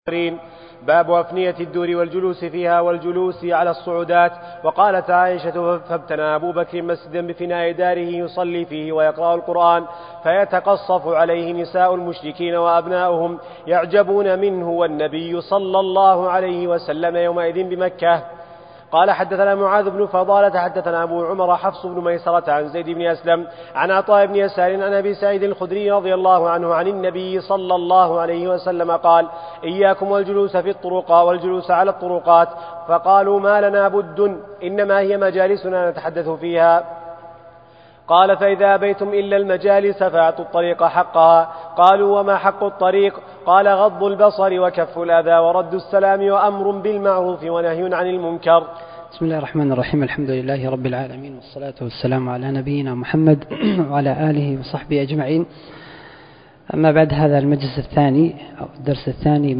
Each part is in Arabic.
باب أفنية الدور والجلوس فيها والجلوس على الصعودات. وقالت عائشة: فابتنى أبو بكر مسجدا بفناء داره يصلي فيه ويقرأ القرآن، فيتقصف عليه نساء المشركين وأبناؤهم يعجبون منه، والنبي صلى الله عليه وسلم يومئذ بمكة. قال: حدثنا معاذ بن فضالة حدثنا أبو عمر حفص بن ميسرة عن زيد بن أسلم عن عطاء بن يسار عن أبي سعيد الخدري رضي الله عنه عن النبي صلى الله عليه وسلم قال: إياكم والجلوس في الطرقات والجلوس على الطرقات. فقالوا: ما لنا بد، إنما هي مجالسنا نتحدث فيها. قال: فإذا أبيتم إلا المجالس فأعطوا الطريق حقها. قالوا: وما حق الطريق؟ قال: غض البصر وكف الأذى ورد السلام وأمر بالمعروف ونهي عن المنكر. بسم الله الرحمن الرحيم. الحمد لله رب العالمين، والصلاة والسلام على نبينا محمد وعلى آله وصحبه أجمعين. أما بعد، هذا المجلس الثاني أو الدرس الثاني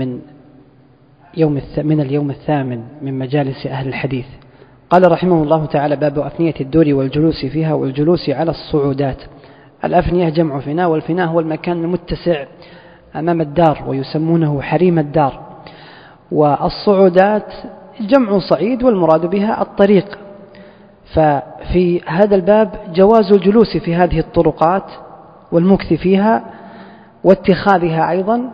من اليوم الثامن من مجالس أهل الحديث. قال رحمه الله تعالى: باب أفنية الدور والجلوس فيها والجلوس على الصعودات. الأفنية جمع فناء، والفناء هو المكان المتسع أمام الدار ويسمونه حريم الدار، والصعودات جمع صعيد والمراد بها الطريق. ففي هذا الباب جواز الجلوس في هذه الطرقات والمكث فيها واتخاذها أيضا،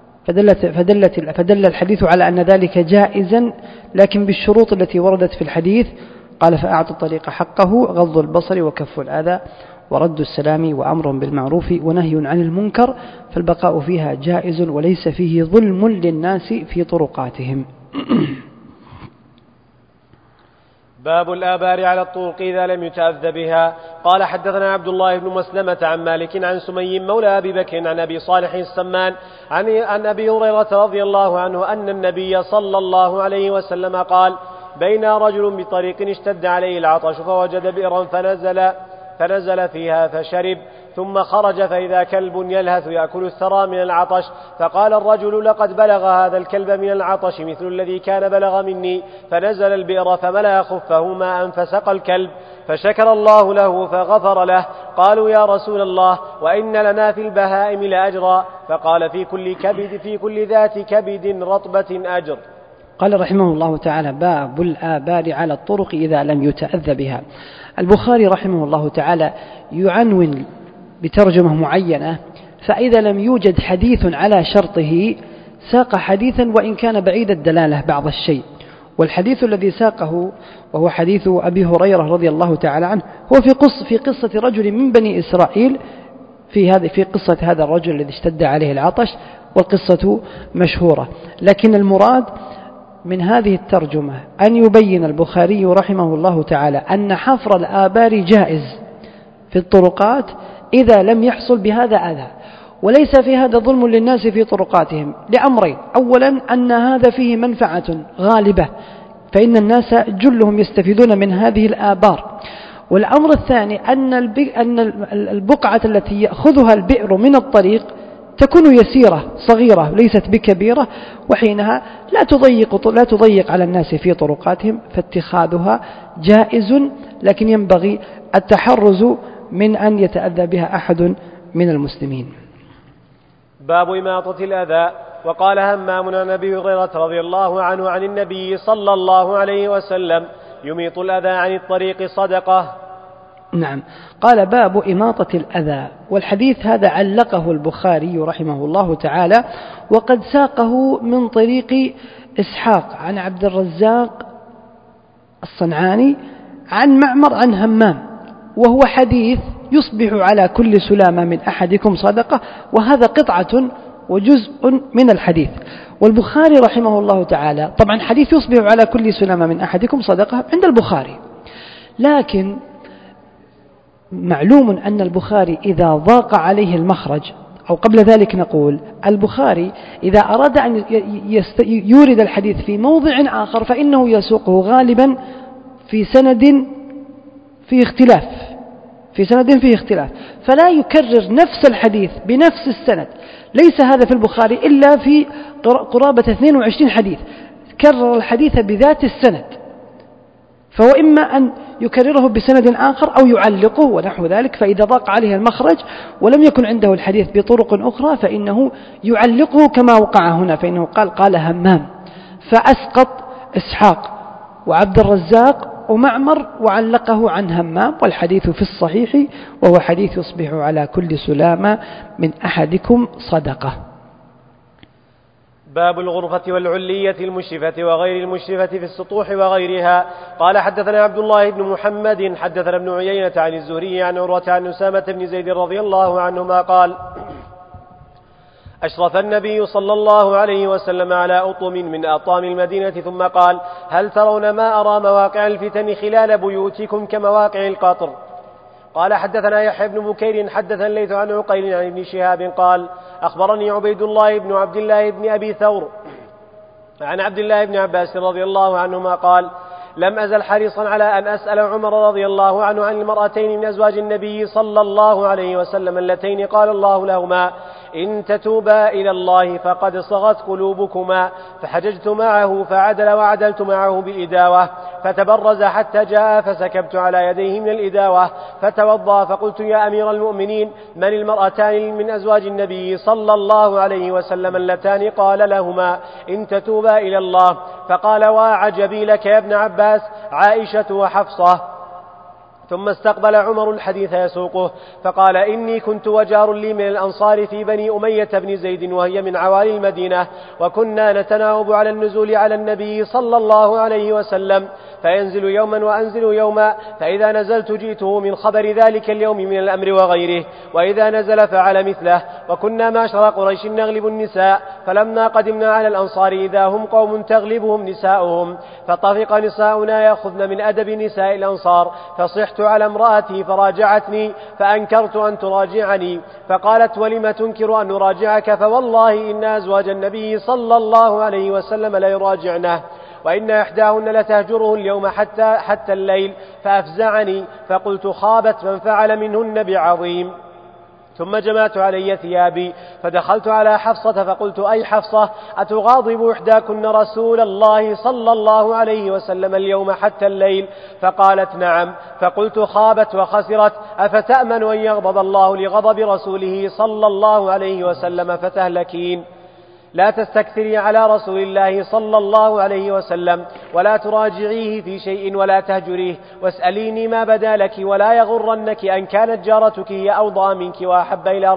فدل الحديث على أن ذلك جائزا، لكن بالشروط التي وردت في الحديث. قال: فأعطوا الطريق حقه، غض البصر وكف الأذى ورد السلام وأمر بالمعروف ونهي عن المنكر، فالبقاء فيها جائز وليس فيه ظلم للناس في طرقاتهم. باب الآبار على الطرق إذا لم يتأذى بها. قال: حدثنا عبد الله بن مسلمة عن مالك عن سمي مولى أبي بكر عن أبي صالح السمان عن أبي هريرة رضي الله عنه أن النبي صلى الله عليه وسلم قال: بين رجل بطريق اشتد عليه العطش فوجد بئرا فنزل فيها فشرب، ثم خرج فإذا كلب يلهث يأكل الثرى من العطش، فقال الرجل: لقد بلغ هذا الكلب من العطش مثل الذي كان بلغ مني، فنزل البئر فملأ خفه ماء فسقى الكلب، فشكر الله له فغفر له. قالوا: يا رسول الله، وإن لنا في البهائم لأجرا؟ فقال: في كل ذات كبد رطبة أجر. قال رحمه الله تعالى: باب الآبار على الطرق إذا لم يتأذى بها. البخاري رحمه الله تعالى يعنون بترجمة معينة، فإذا لم يوجد حديث على شرطه ساق حديثا وإن كان بعيد الدلالة بعض الشيء. والحديث الذي ساقه وهو حديث أبي هريرة رضي الله تعالى عنه هو في قصة رجل من بني إسرائيل، في قصة هذا الرجل الذي اشتد عليه العطش، والقصة مشهورة. لكن المراد من هذه الترجمة أن يبين البخاري رحمه الله تعالى أن حفر الآبار جائز في الطرقات إذا لم يحصل بهذا أذى، وليس في هذا ظلم للناس في طرقاتهم لأمرين: أولا أن هذا فيه منفعة غالبة، فإن الناس جلهم يستفيدون من هذه الآبار. والأمر الثاني أن البقعة التي يأخذها البئر من الطريق تكون يسيرة صغيرة ليست بكبيرة، وحينها لا تضيق على الناس في طرقاتهم، فاتخاذها جائز، لكن ينبغي التحرز من أن يتأذى بها أحد من المسلمين. باب إماطة الأذى. وقال همام عن أبي هريرة رضي الله عنه عن النبي صلى الله عليه وسلم: يميط الأذى عن الطريق صدقة. نعم. قال: باب إماطة الأذى. والحديث هذا علقه البخاري رحمه الله تعالى، وقد ساقه من طريق إسحاق عن عبد الرزاق الصنعاني عن معمر عن همام، وهو حديث يصبح على كل سلامة من أحدكم صدقة، وهذا قطعة وجزء من الحديث. والبخاري رحمه الله تعالى طبعا حديث يصبح على كل سلامة من أحدكم صدقة عند البخاري، لكن معلوم أن البخاري إذا ضاق عليه المخرج، أو قبل ذلك نقول البخاري إذا أراد أن يورد الحديث في موضع آخر فإنه يسوقه غالبا في سند فيه اختلاف، فلا يكرر نفس الحديث بنفس السند. ليس هذا في البخاري إلا في قرابة 22 حديث كرر الحديث بذات السند، فهو إما أن يكرره بسند آخر أو يعلقه ونحو ذلك. فإذا ضاق عليه المخرج ولم يكن عنده الحديث بطرق أخرى فإنه يعلقه كما وقع هنا، فإنه قال همام، فأسقط إسحاق وعبد الرزاق ومعمر وعلقه عن همام، والحديث في الصحيح، وهو حديث يصبح على كل سلامة من أحدكم صدقة. باب الغرفة والعلية المشرفة وغير المشرفة في السطوح وغيرها. قال حدثنا عبد الله بن محمد حدثنا ابن عيينة عن الزهري عن عروة عن أسامة بن زيد رضي الله عنهما قال: أشرف النبي صلى الله عليه وسلم على أطم من أطام المدينة ثم قال: هل ترون ما أرى مواقع الفتن خلال بيوتكم كمواقع القطر؟ قال حدثنا يحيى بن بكير حدثنا الليث عن عقيل عن ابن شهاب قال: أخبرني عبيد الله بن عبد الله بن أبي ثور عن عبد الله بن عباس رضي الله عنهما قال: لم أزل حريصا على أن أسأل عمر رضي الله عنه عن المرأتين من أزواج النبي صلى الله عليه وسلم اللتين قال الله لهما: إن تتوبا إلى الله فقد صغت قلوبكما. فحججت معه فعدل وعدلت معه بإداوة، فتبرز حتى جاء فسكبت على يديه من الإداوة فتوضأ، فقلت: يا أمير المؤمنين، من المرأتان من أزواج النبي صلى الله عليه وسلم اللتان قال لهما: إن تتوبا إلى الله؟ فقال: وعجبي لك يا ابن عباس، عائشة وحفصة. ثم استقبل عمر الحديث يسوقه فقال: إني كنت وجار لي من الأنصار في بني أمية بن زيد وهي من عوالي المدينة، وكنا نتناوب على النزول على النبي صلى الله عليه وسلم، فينزل يوما وأنزل يوما، فإذا نزلت جئته من خبر ذلك اليوم من الأمر وغيره، وإذا نزل فعل مثله. وكنا معشر قريش نغلب النساء، فلما قدمنا على الأنصار إذا هم قوم تغلبهم نساؤهم، فطفق نساؤنا يأخذن من أدب نساء الأنصار، فصحت على امرأتي فراجعتني، فأنكرت أن تراجعني، فقالت: ولم تنكر أن نراجعك؟ فوالله إن أزواج النبي صلى الله عليه وسلم لا يراجعنه، وإن إحداهن لتهجره اليوم حتى الليل. فأفزعني، فقلت: خابت من فعل منهن بعظيم. ثم جمعت علي ثيابي فدخلت على حفصة فقلت: أي حفصة، أتغاضب إحداكن رسول الله صلى الله عليه وسلم اليوم حتى الليل؟ فقالت: نعم. فقلت: خابت وخسرت، أفتأمن أن يغضب الله لغضب رسوله صلى الله عليه وسلم فتهلكين؟ لا تستكثري على رسول الله صلى الله عليه وسلم، ولا تراجعيه في شيء ولا تهجريه، واسأليني ما بدا لك، ولا يغرنك أن كانت جارتك هي أوضى منك وأحب إلى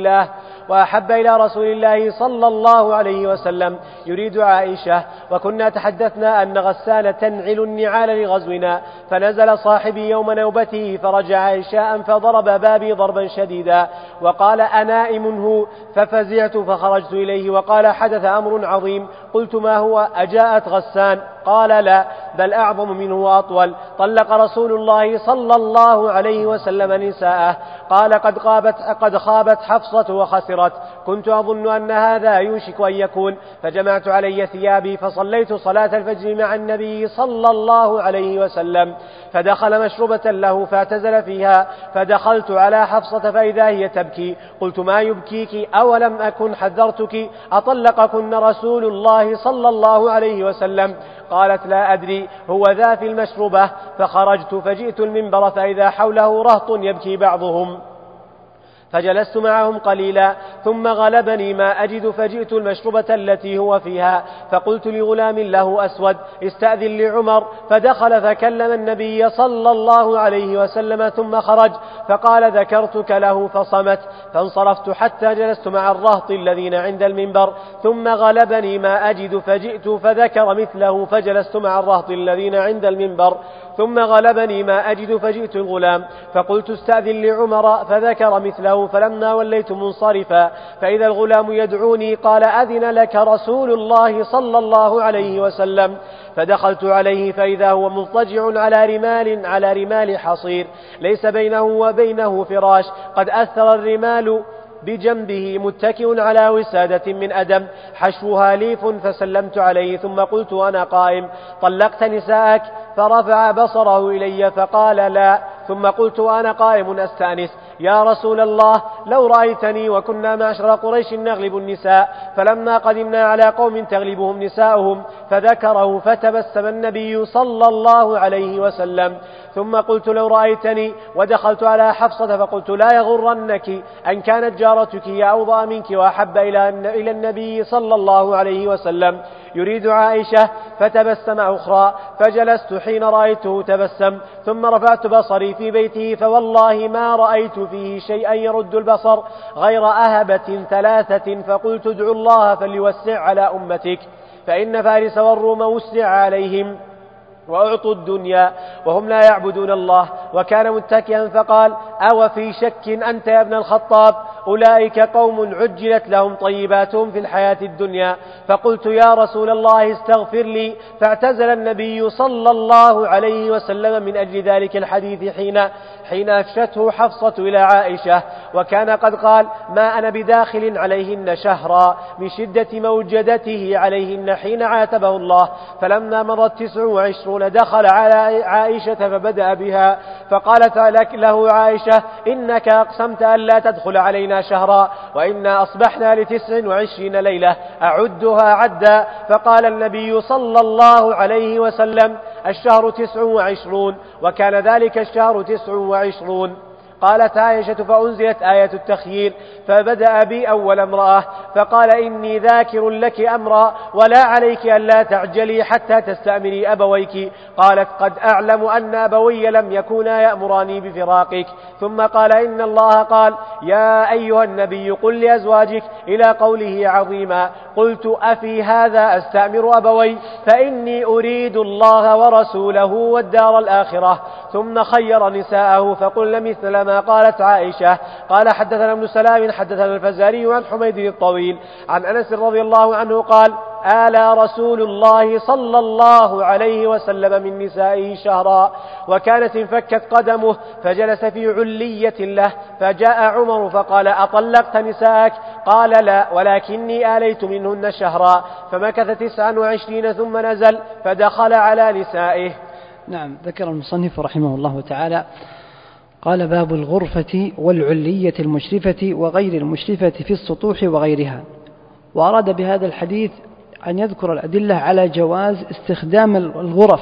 رسول الله صلى الله عليه وسلم، يريد عائشة. وكنا تحدثنا أن غسان تنعل النعال لغزونا، فنزل صاحبي يوم نوبته فرجع عشاء فضرب بابي ضربا شديدا، وقال: أنائم هو؟ ففزعت فخرجت إليه وقال: حدث أمر عظيم. قلت: ما هو؟ أجاءت غسان؟ قال: لا، بل أعظم منه وأطول. طلق رسول الله صلى الله عليه وسلم نساءه. قال: قد خابت حفصة وخسرت. كنت أظن أن هذا يوشك أن يكون، فجمعت علي ثيابي فصليت صلاة الفجر مع النبي صلى الله عليه وسلم، فدخل مشربة له فاعتزل فيها، فدخلت على حفصة فإذا هي تبكي. قلت: ما يبكيك؟ أولم أكن حذرتك؟ أطلقكن رسول الله صلى الله عليه وسلم؟ قالت: لا أدري، هو ذا في المشربة. فخرجت فجئت المنبر فإذا حوله رهط يبكي بعضهم، فجلست معهم قليلا، ثم غلبني ما أجد، فجئت المشربة التي هو فيها، فقلت لغلام له أسود: استأذن لعمر. فدخل فكلم النبي صلى الله عليه وسلم ثم خرج، فقال: ذكرتك له فصمت. فانصرفت حتى جلست مع الرهط الذين عند المنبر، ثم غلبني ما أجد، فجئت فذكر مثله، فجلست مع الرهط الذين عند المنبر، ثم غلبني ما أجد، فجئت الغلام فقلت: استأذن لعمر، فذكر مثله. فلما وليت منصرفا فإذا الغلام يدعوني، قال: أذن لك رسول الله صلى الله عليه وسلم. فدخلت عليه فإذا هو مضطجع على رمال حصير، ليس بينه وبينه فراش، قد أثر الرمال بجنبه، متكئ على وسادة من أدم حشوها ليف. فسلمت عليه ثم قلت أنا قائم: طلقت نساءك؟ فرفع بصره إلي فقال: لا. ثم قلت وأنا قائم أستأنس: يا رسول الله، لو رأيتني وكنا معشر قريش نغلب النساء، فلما قدمنا على قوم تغلبهم نساؤهم فذكره فتبسم النبي صلى الله عليه وسلم. ثم قلت: لو رأيتني ودخلت على حفصة فقلت: لا يغرنك أن كانت جارتك هي أوضأ منك وأحب إلى النبي صلى الله عليه وسلم يريد عائشة، فتبسم أخرى، فجلست حين رأيته تبسم، ثم رفعت بصري في بيته فوالله ما رأيت فيه شيئا يرد البصر غير أهبة 3، فقلت: ادعو الله فليوسع على أمتك، فإن فارس والروم وسع عليهم وأعطوا الدنيا وهم لا يعبدون الله. وكان متكئا فقال: أو في شك أنت يا ابن الخطاب؟ أولئك قوم عجلت لهم طيباتهم في الحياة الدنيا. فقلت: يا رسول الله استغفر لي. فاعتزل النبي صلى الله عليه وسلم من أجل ذلك الحديث حين أفشته حفصة إلى عائشة، وكان قد قال: ما أنا بداخل عليهن شهرا من شدة موجدته عليهن حين عاتبه الله. فلما مضت 29 دخل على عائشة فبدأ بها، فقالت له عائشة: إنك أقسمت أن لا تدخل علينا شهرا، وإنا أصبحنا ل29 ليلة أعدها عدا. فقال النبي صلى الله عليه وسلم: الشهر 29، وكان ذلك الشهر 29. قالت عائشة: فأنزلت آية التخيير، فبدأ بي أول امرأة، فقال: إني ذاكر لك أمرا ولا عليك ألا تعجلي حتى تستأمري أبويك. قالت: قد أعلم أن أبوي لم يكونا يأمراني بفراقك. ثم قال: إن الله قال: يا أيها النبي قل لأزواجك، إلى قوله عظيما. قلت: أفي هذا أستأمر أبوي؟ فإني أريد الله ورسوله والدار الآخرة. ثم خير نساءه فقلن مثل ما قالت عائشة. قال: حدثنا ابن سلام حدثنا الفزاري عن حميد الطويل عن أنس رضي الله عنه قال: آلى رسول الله صلى الله عليه وسلم من نسائه شهرا، وكانت انفكت قدمه فجلس في علية له، فجاء عمر فقال: أطلقت نساءك؟ قال: لا، ولكني آليت منهن شهرا. فمكث 29 ثم نزل فدخل على نسائه. نعم. ذكر المصنف رحمه الله تعالى قال: باب الغرفة والعلية المشرفة وغير المشرفة في السطوح وغيرها. وأراد بهذا الحديث أن يذكر الأدلة على جواز استخدام الغرف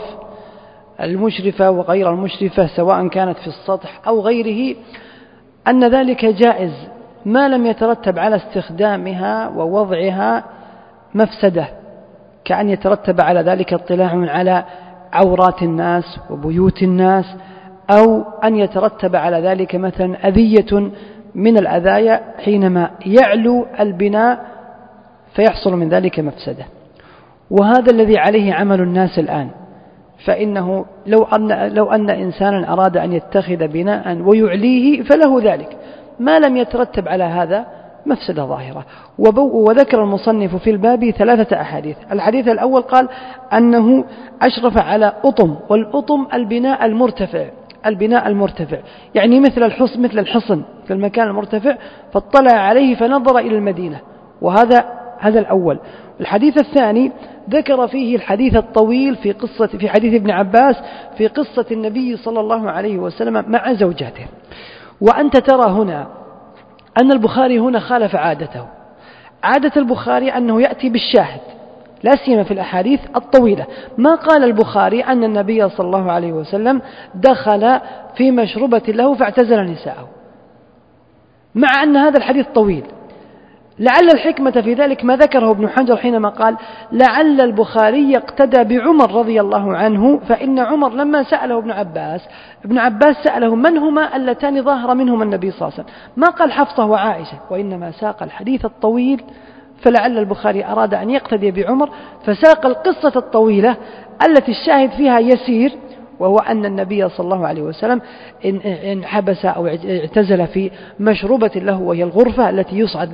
المشرفة وغير المشرفة سواء كانت في السطح أو غيره، أن ذلك جائز ما لم يترتب على استخدامها ووضعها مفسدة، كأن يترتب على ذلك اطلاع على عورات الناس وبيوت الناس، أو أن يترتب على ذلك مثلا أذية من الأذايا حينما يعلو البناء فيحصل من ذلك مفسدة. وهذا الذي عليه عمل الناس الآن، فإنه لو أن إنسانا أراد أن يتخذ بناء ويعليه فله ذلك ما لم يترتب على هذا مفسدة ظاهرة. وذكر المصنف في الباب 3 أحاديث. الحديث الأول قال أنه أشرف على أطم، والأطم البناء المرتفع، يعني مثل الحصن في المكان المرتفع، فاطلع عليه فنظر إلى المدينة، هذا الأول. الحديث الثاني ذكر فيه الحديث الطويل في حديث ابن عباس في قصة النبي صلى الله عليه وسلم مع زوجاته. وأنت ترى هنا أن البخاري هنا خالف عادته. عادة البخاري أنه يأتي بالشاهد، لا سيما في الأحاديث الطويلة. ما قال البخاري أن النبي صلى الله عليه وسلم دخل في مشربة له فاعتزل نساءه، مع أن هذا الحديث طويل. لعل الحكمة في ذلك ما ذكره ابن حجر حينما قال: لعل البخاري يقتدى بعمر رضي الله عنه، فإن عمر لما سأله ابن عباس سأله من هما اللتان ظاهر منهما النبي صلى الله عليه وسلم، ما قال حفصة وعائشة، وإنما ساق الحديث الطويل. فلعل البخاري أراد أن يقتدي بعمر فساق القصة الطويلة التي الشاهد فيها يسير، وهو أن النبي صلى الله عليه وسلم إن حبس أو اعتزل في مشروبة له، وهي الغرفة التي يصعد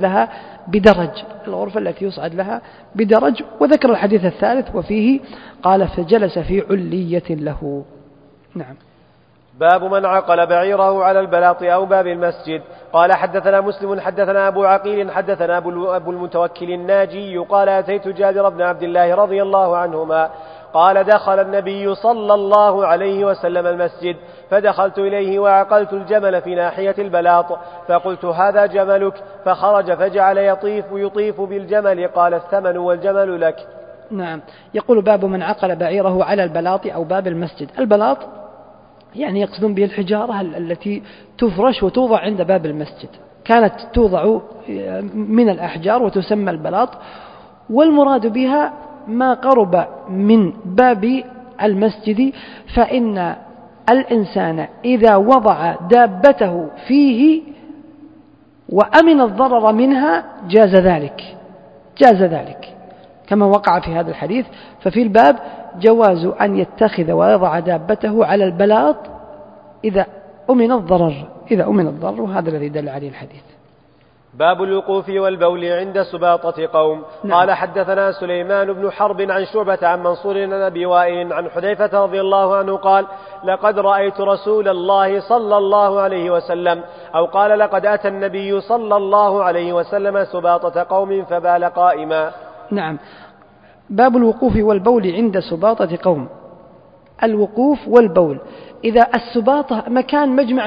لها بدرج. وذكر الحديث الثالث وفيه قال: فجلس في علية له. نعم. باب من عقل بعيره على البلاط أو باب المسجد. قال: حدثنا مسلم حدثنا أبو عقيل حدثنا أبو المتوكل الناجي قال: أتيت جابر بن عبد الله رضي الله عنهما قال دخل النبي صلى الله عليه وسلم المسجد فدخلت إليه وعقلت الجمل في ناحية البلاط فقلت هذا جملك، فخرج فجعل يطيف بالجمل، قال الثمن والجمل لك. نعم. يقول باب من عقل بعيره على البلاط أو باب المسجد. البلاط يعني يقصدون به الحجارة التي تفرش وتوضع عند باب المسجد، كانت توضع من الأحجار وتسمى البلاط، والمراد بها ما قرب من باب المسجد، فإن الإنسان إذا وضع دابته فيه وأمن الضرر منها جاز ذلك كما وقع في هذا الحديث. ففي الباب جواز أن يتخذ ويضع دابته على البلاط إذا أمن الضرر، وهذا الذي دل عليه الحديث. باب الوقوف والبول عند سباطة قوم. نعم. قال حدثنا سليمان بن حرب عن شعبة عن منصور عن أبي وائل عن حذيفة رضي الله عنه قال لقد رأيت رسول الله صلى الله عليه وسلم، أو قال لقد أتى النبي صلى الله عليه وسلم سباطة قوم فبال قائما. نعم. باب الوقوف والبول عند سباطة قوم. الوقوف والبول، إذا السباطة مكان مجمع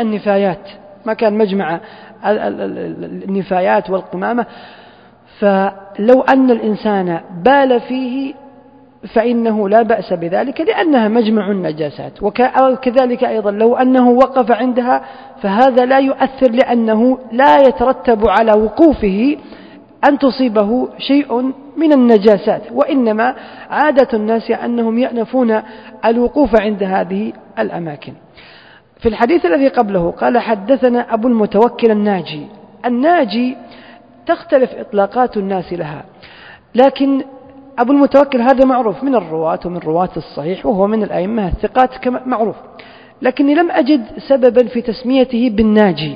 النفايات والقمامة، فلو أن الإنسان بال فيه فإنه لا بأس بذلك لأنها مجمع النجاسات، وكذلك أيضا لو أنه وقف عندها فهذا لا يؤثر، لأنه لا يترتب على وقوفه أن تصيبه شيء من النجاسات، وإنما عادة الناس أنهم يأنفون الوقوف عند هذه الأماكن. في الحديث الذي قبله قال حدثنا أبو المتوكل الناجي تختلف إطلاقات الناس لها، لكن أبو المتوكل هذا معروف من الرواة ومن رواة الصحيح، وهو من الأئمة الثقات كما معروف، لكني لم أجد سببا في تسميته بالناجي،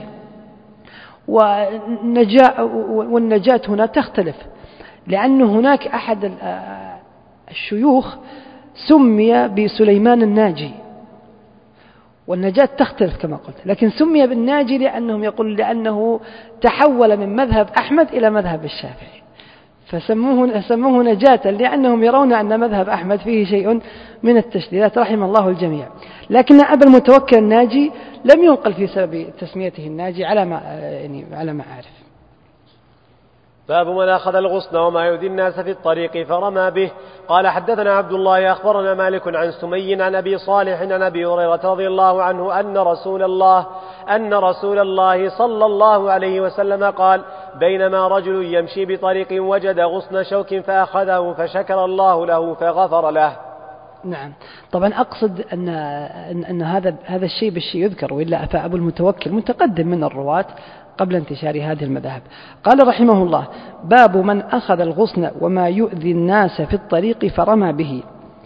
والنجاة هنا تختلف، لأن هناك أحد الشيوخ سمي بسليمان الناجي، والنجاة تختلف كما قلت، لكن سمي بالناجي لأنه تحول من مذهب أحمد إلى مذهب الشافعي، فسموه نجاة لأنهم يرون أن مذهب أحمد فيه شيء من التشديدات رحم الله الجميع. لكن أبا المتوكل الناجي لم ينقل في سبب تسميته الناجي على ما أعرف. باب من أخذ الغصن وما يؤذي الناس في الطريق فرمى به. قال حدثنا عبد الله أخبرنا مالك عن سمي عن أبي صالح عن أبي هريرة رضي الله عنه أن رسول الله صلى الله عليه وسلم قال بينما رجل يمشي بطريق وجد غصن شوك فأخذه فشكر الله له فغفر له. نعم. طبعا أقصد أن هذا الشيء بالشيء يذكر، وإلا فأبو المتوكل متقدم من الرواة قبل انتشار هذه المذاهب. قال رحمه الله باب من أخذ الغصن وما يؤذي الناس في الطريق فرمى به.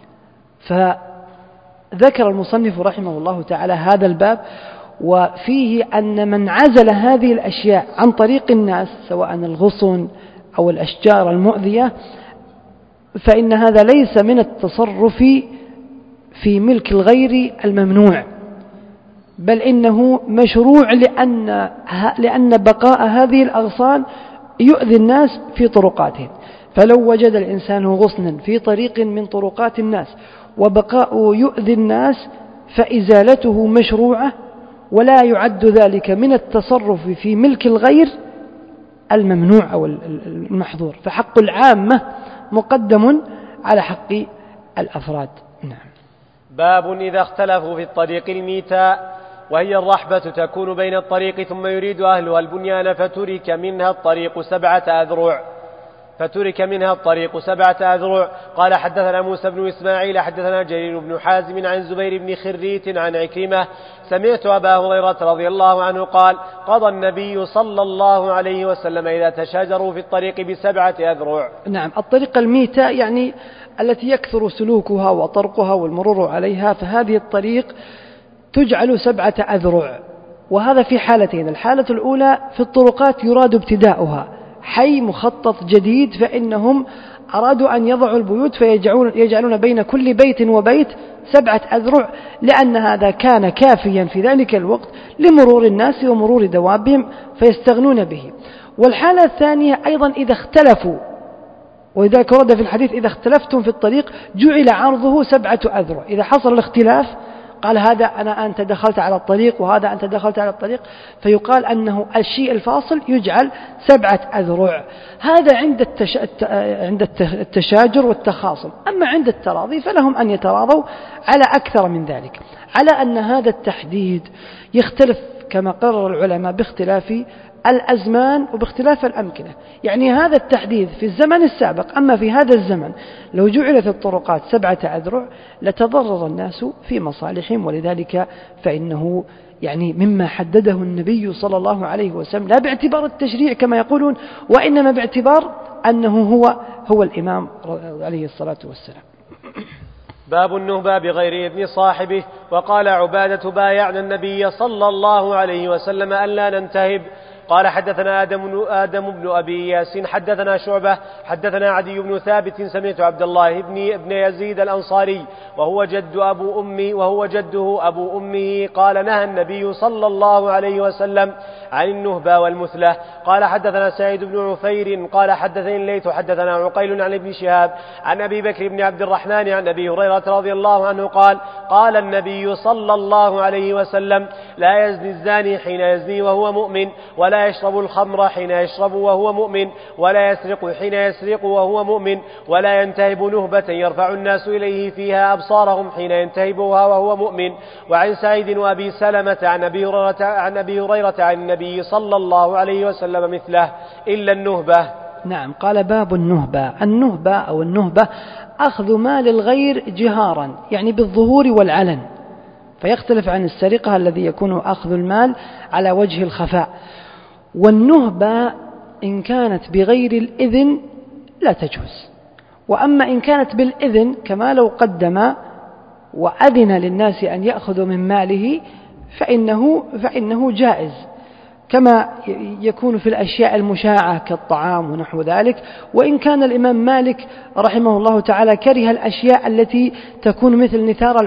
فذكر المصنف رحمه الله تعالى هذا الباب، وفيه أن من عزل هذه الأشياء عن طريق الناس سواء الغصن أو الأشجار المؤذية فإن هذا ليس من التصرف في ملك الغير الممنوع، بل إنه مشروع لأن بقاء هذه الأغصان يؤذي الناس في طرقاتهم. فلو وجد الإنسان غصنا في طريق من طرقات الناس وبقاء يؤذي الناس فإزالته مشروعة، ولا يعد ذلك من التصرف في ملك الغير الممنوع أو المحظور، فحق العامة مقدم على حق الأفراد. نعم. باب إذا اختلفوا في الطريق الميتاء، وهي الرحبة تكون بين الطريق ثم يريد أهلها البنيان فترك منها الطريق 7 أذرع. قال حدثنا موسى بن إسماعيل حدثنا جرير بن حازم عن زبير بن خريت عن عكرمة سمعت أبا هريرة رضي الله عنه قال قضى النبي صلى الله عليه وسلم إذا تشاجروا في الطريق 7 أذرع. نعم. الطريق الميتاء يعني التي يكثر سلوكها وطرقها والمرور عليها، فهذه الطريق تجعل 7 أذرع، وهذا في حالتين. الحالة الأولى في الطرقات يراد ابتداؤها حي مخطط جديد، فإنهم أرادوا أن يضعوا البيوت فيجعلون بين كل بيت وبيت 7 أذرع، لأن هذا كان كافيا في ذلك الوقت لمرور الناس ومرور دوابهم فيستغنون به. والحالة الثانية أيضا إذا اختلفوا ولذلك ورد في الحديث إذا اختلفتم في الطريق جعل عرضه 7 أذرع. إذا حصل الاختلاف قال هذا أنت دخلت على الطريق وهذا أنت دخلت على الطريق، فيقال أنه الشيء الفاصل يجعل 7 أذرع. هذا عند التشاجر والتخاصم. أما عند التراضي فلهم أن يتراضوا على أكثر من ذلك، على أن هذا التحديد يختلف كما قرر العلماء باختلاف الأزمان وباختلاف الأمكنة. يعني هذا التحديد في الزمن السابق، أما في هذا الزمن لو جعلت الطرقات 7 أذرع لتضرر الناس في مصالحهم، ولذلك فإنه يعني مما حدده النبي صلى الله عليه وسلم لا باعتبار التشريع كما يقولون، وإنما باعتبار أنه هو الإمام عليه الصلاة والسلام. باب النهبة بغير إذن صاحبه. وقال عبادة بايعنا النبي صلى الله عليه وسلم ألا ننتهب. قال حدثنا آدم بن أبي إياس حدثنا شعبة حدثنا عدي بن ثابت سمعت عبد الله بن يزيد الأنصاري وهو جده أبو أمه قال نهى النبي صلى الله عليه وسلم عن النهبة والمثلة. قال حدثنا سعيد بن عفير قال حدثني الليث حدثنا عقيل عن ابن شهاب عن أبي بكر بن عبد الرحمن عن أبي هريرة رضي الله عنه قال قال النبي صلى الله عليه وسلم لا يزني الزاني حين يزني وهو مؤمن، ولا يشرب الخمر حين يشرب وهو مؤمن، ولا يسرق حين يسرق وهو مؤمن، ولا ينتهب نهبة يرفع الناس إليه فيها أبصارهم حين ينتهبها وهو مؤمن. وعن سعيد وأبي سلمة عن أبي هريرة عن النبي صلى الله عليه وسلم مثله إلا النهبة. نعم. قال باب النهبة أو النهبة أخذ مال الغير جهارا، يعني بالظهور والعلن، فيختلف عن السرقة الذي يكون أخذ المال على وجه الخفاء. والنهبة إن كانت بغير الإذن لا تجوز، وأما إن كانت بالإذن كما لو قدم وأذن للناس أن يأخذوا من ماله فإنه جائز، كما يكون في الأشياء المشاعة كالطعام ونحو ذلك. وإن كان الإمام مالك رحمه الله تعالى كره الأشياء التي تكون مثل نثار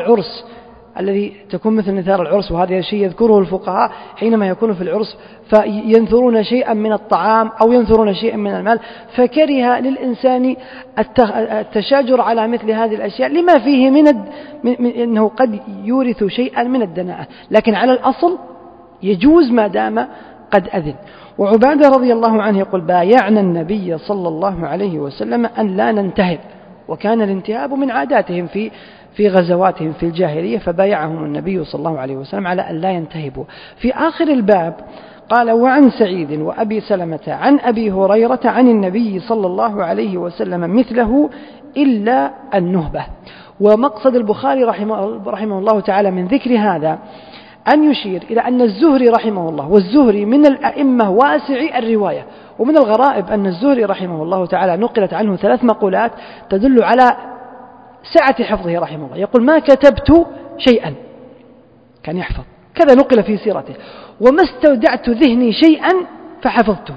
العرس، وهذا الشيء يذكره الفقهاء حينما يكون في العرس فينثرون شيئا من الطعام أو ينثرون شيئا من المال، فكره للإنسان التشاجر على مثل هذه الأشياء لما فيه من أنه قد يورث شيئا من الدناءة، لكن على الأصل يجوز ما دام قد أذن. وعبادة رضي الله عنه يقول بايعنا النبي صلى الله عليه وسلم أن لا ننتهب، وكان الانتهاب من عاداتهم في غزواتهم في الجاهلية، فبايعهم النبي صلى الله عليه وسلم على أن لا ينتهبوا. في آخر الباب قال وعن سعيد وأبي سلمة عن أبي هريرة عن النبي صلى الله عليه وسلم مثله إلا النهبة. ومقصد البخاري رحمه الله تعالى من ذكر هذا أن يشير إلى أن الزهري رحمه الله، والزهري من الأئمة واسعي الرواية، ومن الغرائب أن الزهري رحمه الله تعالى نقلت عنه 3 مقولات تدل على سعة حفظه رحمه الله. يقول ما كتبت شيئا، كان يحفظ، كذا نقل في سيرته، وما استودعت ذهني شيئا فحفظته،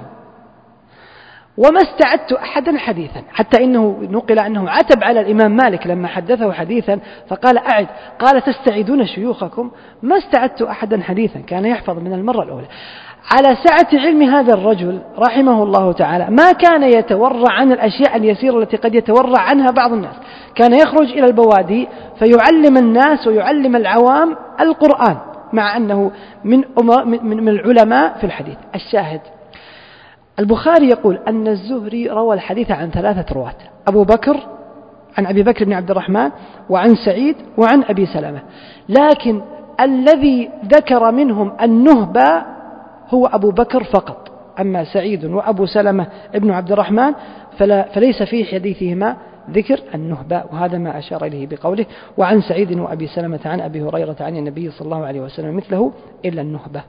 وما استعدت أحدا حديثا، حتى إنه نقل أنه عتب على الإمام مالك لما حدثه حديثا فقال أعد، قال تستعيدون شيوخكم؟ ما استعدت أحدا حديثا، كان يحفظ من المرة الأولى. على سعة علم هذا الرجل رحمه الله تعالى ما كان يتورع عن الأشياء اليسيرة التي قد يتورع عنها بعض الناس، كان يخرج إلى البوادي فيعلم الناس ويعلم العوام القرآن، مع أنه من العلماء في الحديث. الشاهد البخاري يقول أن الزهري روى الحديث عن 3 رواة، أبو بكر عن أبي بكر بن عبد الرحمن، وعن سعيد، وعن أبي سلمة، لكن الذي ذكر منهم النهبة هو أبو بكر فقط، أما سعيد وأبو سلمة ابن عبد الرحمن فليس في حديثهما ذكر النهبة، وهذا ما أشار إليه بقوله وعن سعيد وأبي سلمة عن أبي هريرة عن النبي صلى الله عليه وسلم مثله إلا النهبة.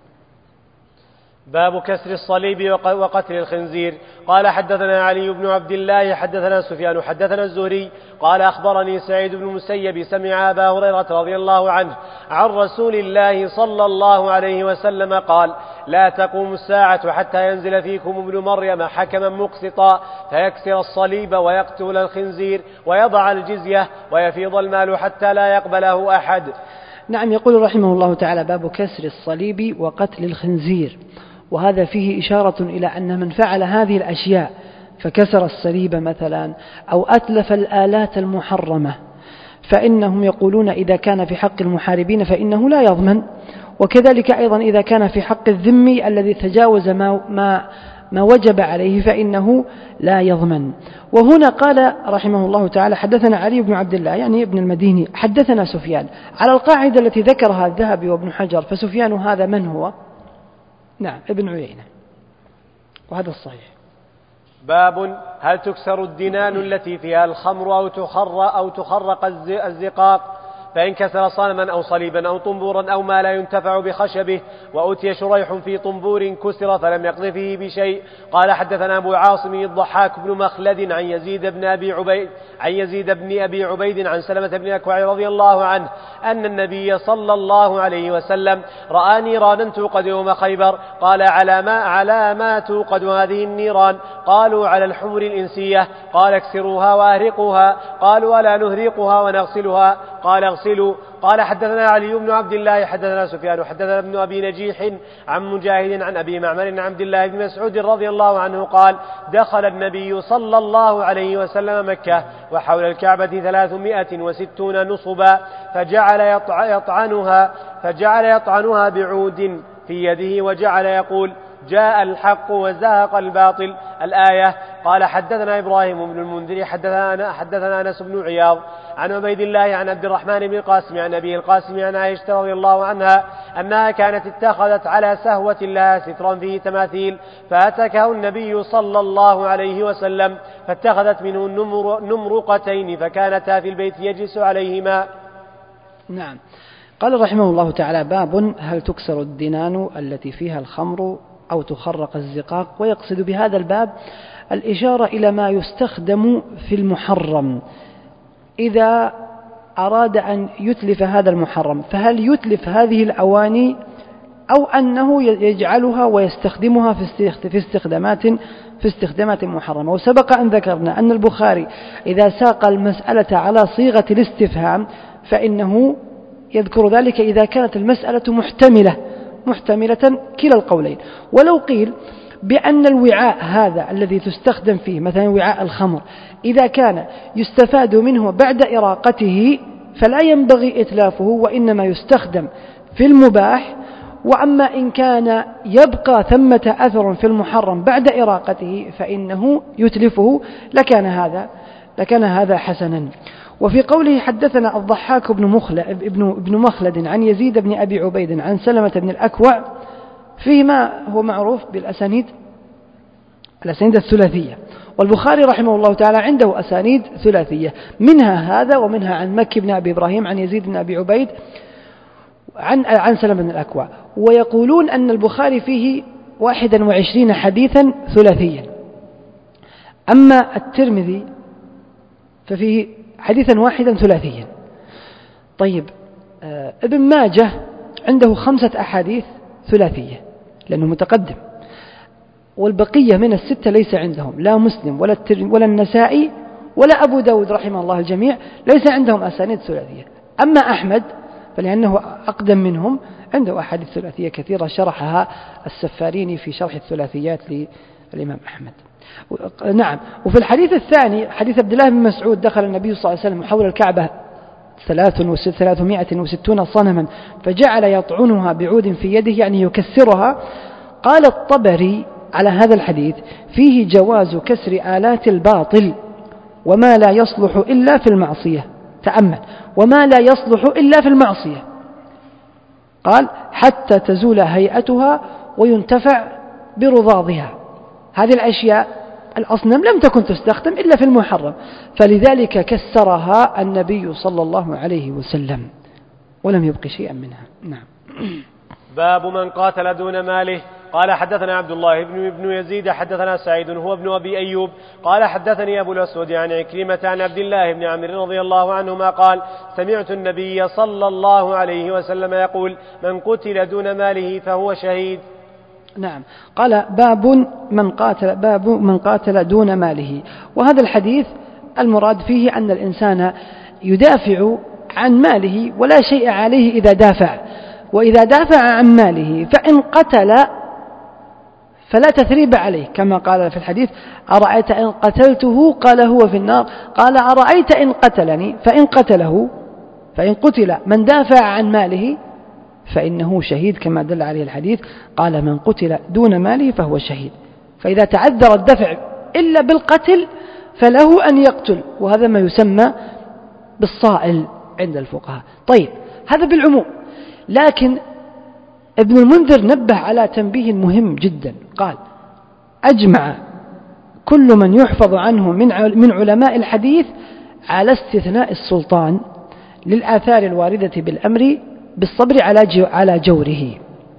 باب كسر الصليب وقتل الخنزير. قال حدثنا علي بن عبد الله حدثنا سفيان حدثنا الزهري قال أخبرني سعيد بن المسيب سمع أبا هريرة رضي الله عنه عن رسول الله صلى الله عليه وسلم قال لا تقوم الساعة حتى ينزل فيكم ابن مريم حكما مقسطا فيكسر الصليب ويقتل الخنزير ويضع الجزية ويفيض المال حتى لا يقبله أحد. نعم. يقول رحمه الله تعالى باب كسر الصليب وقتل الخنزير، وهذا فيه إشارة إلى أن من فعل هذه الأشياء فكسر الصليب مثلا أو أتلف الآلات المحرمة، فإنهم يقولون إذا كان في حق المحاربين فإنه لا يضمن، وكذلك أيضا إذا كان في حق الذمي الذي تجاوز ما وجب عليه فإنه لا يضمن. وهنا قال رحمه الله تعالى حدثنا علي بن عبد الله يعني ابن المديني حدثنا سفيان على القاعدة التي ذكرها الذهبي وابن حجر، فسفيان هذا من هو؟ نعم ابن عيينة، وهذا الصحيح. باب هل تكسر الدنان التي فيها الخمر أو تخرق الزقاق، فإن كسر صنما أو صليبا أو طنبورا أو ما لا ينتفع بخشبه، وأتي شريح في طنبور كسر فلم يقذفه بشيء. قال حدثنا أبو عاصم الضحاك بن مخلد عن يزيد بن أبي عبيد عن سلمة بن الأكوع رضي الله عنه أن النبي صلى الله عليه وسلم رأى نيرانا توقد يوم خيبر. قال على ما توقد هذه النيران؟ قالوا على الحمر الإنسية. قال اكسروها وأهرقوها. قالوا ألا نهرقها ونغسلها؟ قال اغسلوا. قال حدثنا علي بن عبد الله حدثنا سفيان حدثنا ابن أبي نجيح عن مجاهد عن أبي معمر عن عبد الله بن مسعود رضي الله عنه قال دخل النبي صلى الله عليه وسلم مكة وحول الكعبة 360 نصبا، فجعل يطعنها بعود في يده وجعل يقول جاء الحق وزهق الباطل الآية. قال حدثنا إبراهيم بن المنذر حدثنا أنس بن عياض عن عبيد الله عن عبد الرحمن بن القاسم عن أبيه القاسم عن عائشة رضي الله عنها أنها كانت اتخذت على سهوة لها سترا فيه تماثيل، فأتكه النبي صلى الله عليه وسلم فاتخذت منه نمرقتين فكانتا في البيت يجلس عليهما. نعم. قال رحمه الله تعالى باب هل تكسر الدنان التي فيها الخمر أو تخرق الزقاق، ويقصد بهذا الباب الإشارة إلى ما يستخدم في المحرم إذا أراد أن يتلف هذا المحرم، فهل يتلف هذه الأواني أو أنه يجعلها ويستخدمها في استخدامات محرمة. وسبق أن ذكرنا أن البخاري إذا ساق المسألة على صيغة الاستفهام فإنه يذكر ذلك إذا كانت المسألة محتملة كلا القولين. ولو قيل بأن الوعاء هذا الذي تستخدم فيه مثلا وعاء الخمر إذا كان يستفاد منه بعد إراقته فلا ينبغي إتلافه وإنما يستخدم في المباح، وأما إن كان يبقى ثمة أثر في المحرم بعد إراقته فإنه يتلفه لكان هذا حسنا. وفي قوله حدثنا الضحاك بن مخلد عن يزيد بن أبي عبيد عن سلمة بن الأكوع فيما هو معروف بالأسانيد الثلاثية، والبخاري رحمه الله تعالى عنده أسانيد ثلاثية منها هذا ومنها عن مكي بن أبي إبراهيم عن يزيد بن أبي عبيد عن سلمة بن الأكوع، ويقولون أن البخاري فيه 21 حديثا ثلاثيا. أما الترمذي ففيه حديثا واحدا ثلاثيا. طيب ابن ماجه عنده 5 أحاديث ثلاثية لأنه متقدم، والبقية من 6 ليس عندهم، لا مسلم ولا النسائي ولا أبو داود رحمه الله الجميع ليس عندهم أسانيد ثلاثية. أما أحمد فلأنه أقدم منهم عنده أحاديث ثلاثية كثيرة شرحها السفاريني في شرح الثلاثيات للإمام أحمد. نعم. وفي الحديث الثاني حديث عبد الله بن مسعود دخل النبي صلى الله عليه وسلم حول الكعبة 360 صنما فجعل يطعنها بعود في يده يعني يكسرها. قال الطبري على هذا الحديث فيه جواز كسر آلات الباطل وما لا يصلح إلا في المعصية. تأمل، وما لا يصلح إلا في المعصية. قال حتى تزول هيئتها وينتفع برضاضها. هذه الأشياء الأصنام لم تكن تستخدم إلا في المحرم، فلذلك كسرها النبي صلى الله عليه وسلم ولم يبق شيئا منها. نعم. باب من قاتل دون ماله. قال حدثنا عبد الله بن يزيد حدثنا سعيد هو ابن أبي أيوب قال حدثني أبو الأسود عن عكرمة عن عبد الله بن عمرو رضي الله عنهما قال سمعت النبي صلى الله عليه وسلم يقول من قتل دون ماله فهو شهيد. نعم. قال باب من قاتل دون ماله. وهذا الحديث المراد فيه أن الإنسان يدافع عن ماله ولا شيء عليه إذا دافع، وإذا دافع عن ماله فإن قتل فلا تثريب عليه، كما قال في الحديث: أرأيت إن قتلته؟ قال هو في النار. قال: أرأيت إن قتلني؟ فإن قتل من دافع عن ماله فإنه شهيد، كما دل عليه الحديث. قال: من قتل دون ماله فهو شهيد. فإذا تعذر الدفع إلا بالقتل فله أن يقتل، وهذا ما يسمى بالصائل عند الفقهاء. طيب، هذا بالعموم. لكن ابن المنذر نبه على تنبيه مهم جدا، قال: أجمع كل من يحفظ عنه من علماء الحديث على استثناء السلطان للآثار الواردة بالأمر بالصبر على جوره.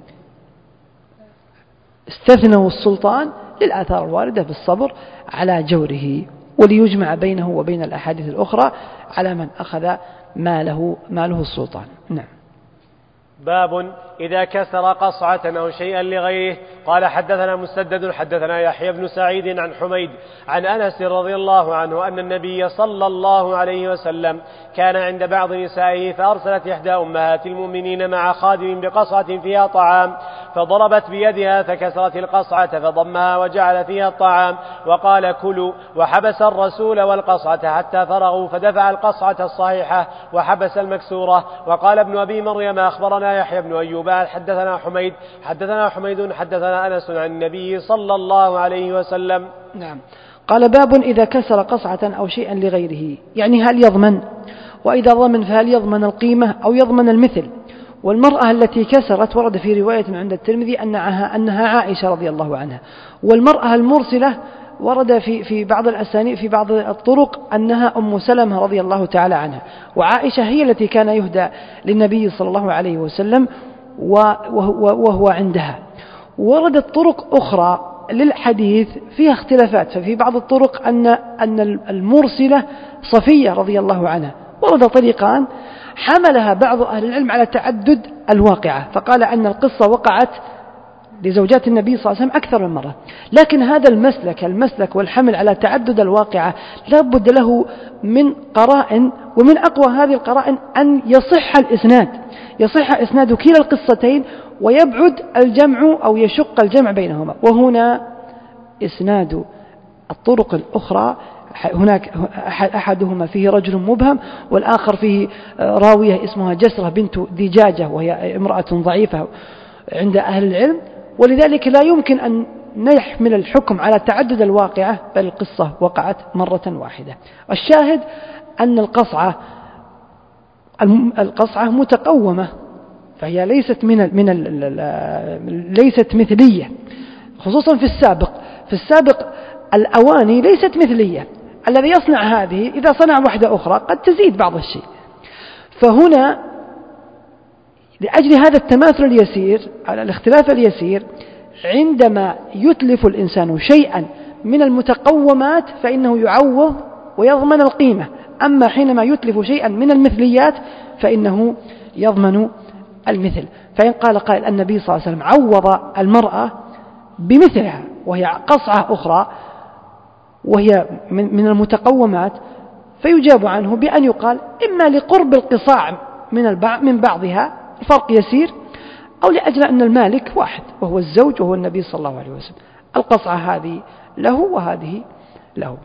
استثنوا السلطان للآثار الواردة بالصبر على جوره، وليجمع بينه وبين الأحاديث الأخرى على من أخذ ماله السلطان. نعم. باب إذا كسر قصعة أو شيئا لغيره. قال: حدثنا مسدد حدثنا يحيى بن سعيد عن حميد عن أنس رضي الله عنه أن النبي صلى الله عليه وسلم كان عند بعض نسائه، فأرسلت إحدى أمهات المؤمنين مع خادم بقصعة فيها طعام، فضربت بيدها فكسرت القصعة، فضمها وجعل فيها الطعام وقال: كلوا، وحبس الرسول والقصعة حتى فرغوا، فدفع القصعة الصحيحة وحبس المكسورة. وقال ابن أبي مريم: أخبرنا يحيى بن أيوب حدثنا حميد حدثنا أنس عن النبي صلى الله عليه وسلم. نعم. قال: باب إذا كسر قصعة أو شيئا لغيره، يعني هل يضمن؟ وإذا ضمن فهل يضمن القيمة أو يضمن المثل؟ والمرأة التي كسرت ورد في رواية عند الترمذي أنها عائشة رضي الله عنها. والمرأة المرسلة ورد في بعض الأسانيد في بعض الطرق أنها أم سلمة رضي الله تعالى عنها. وعائشة هي التي كان يهدى للنبي صلى الله عليه وسلم وهو عندها. وردت طرق أخرى للحديث فيها اختلافات، ففي بعض الطرق أن المرسلة صفية رضي الله عنها. ورد طريقان حملها بعض أهل العلم على تعدد الواقعة، فقال أن القصة وقعت لزوجات النبي صلى الله عليه وسلم أكثر من مرة. لكن هذا المسلك والحمل على تعدد الواقعة لا بد له من قرائن، ومن أقوى هذه القرائن أن يصح إسناد كلا القصتين ويبعد الجمع أو يشق الجمع بينهما. وهنا إسناد الطرق الأخرى هناك أحدهما فيه رجل مبهم، والآخر فيه راوية اسمها جسرة بنت دجاجة، وهي امرأة ضعيفة عند أهل العلم، ولذلك لا يمكن أن نحمل الحكم على تعدد الواقعة، بل القصة وقعت مرة واحدة. الشاهد أن القصعة متقومة، فهي ليست مثلية، خصوصا في السابق الأواني ليست مثلية. الذي يصنع هذه إذا صنع واحدة أخرى قد تزيد بعض الشيء. فهنا لأجل هذا التماثل اليسير على الاختلاف اليسير، عندما يتلف الإنسان شيئا من المتقومات فإنه يعوض ويضمن القيمة. أما حينما يتلف شيئا من المثليات فإنه يضمن المثل. فإن قال قائل النبي صلى الله عليه وسلم عوض المرأة بمثلها وهي قصعة أخرى وهي من المتقومات، فيجاب عنه بأن يقال إما لقرب القصاع من بعضها فرق يسير، أو لأجل أن المالك واحد وهو الزوج وهو النبي صلى الله عليه وسلم. القصعة هذه له وهذه له.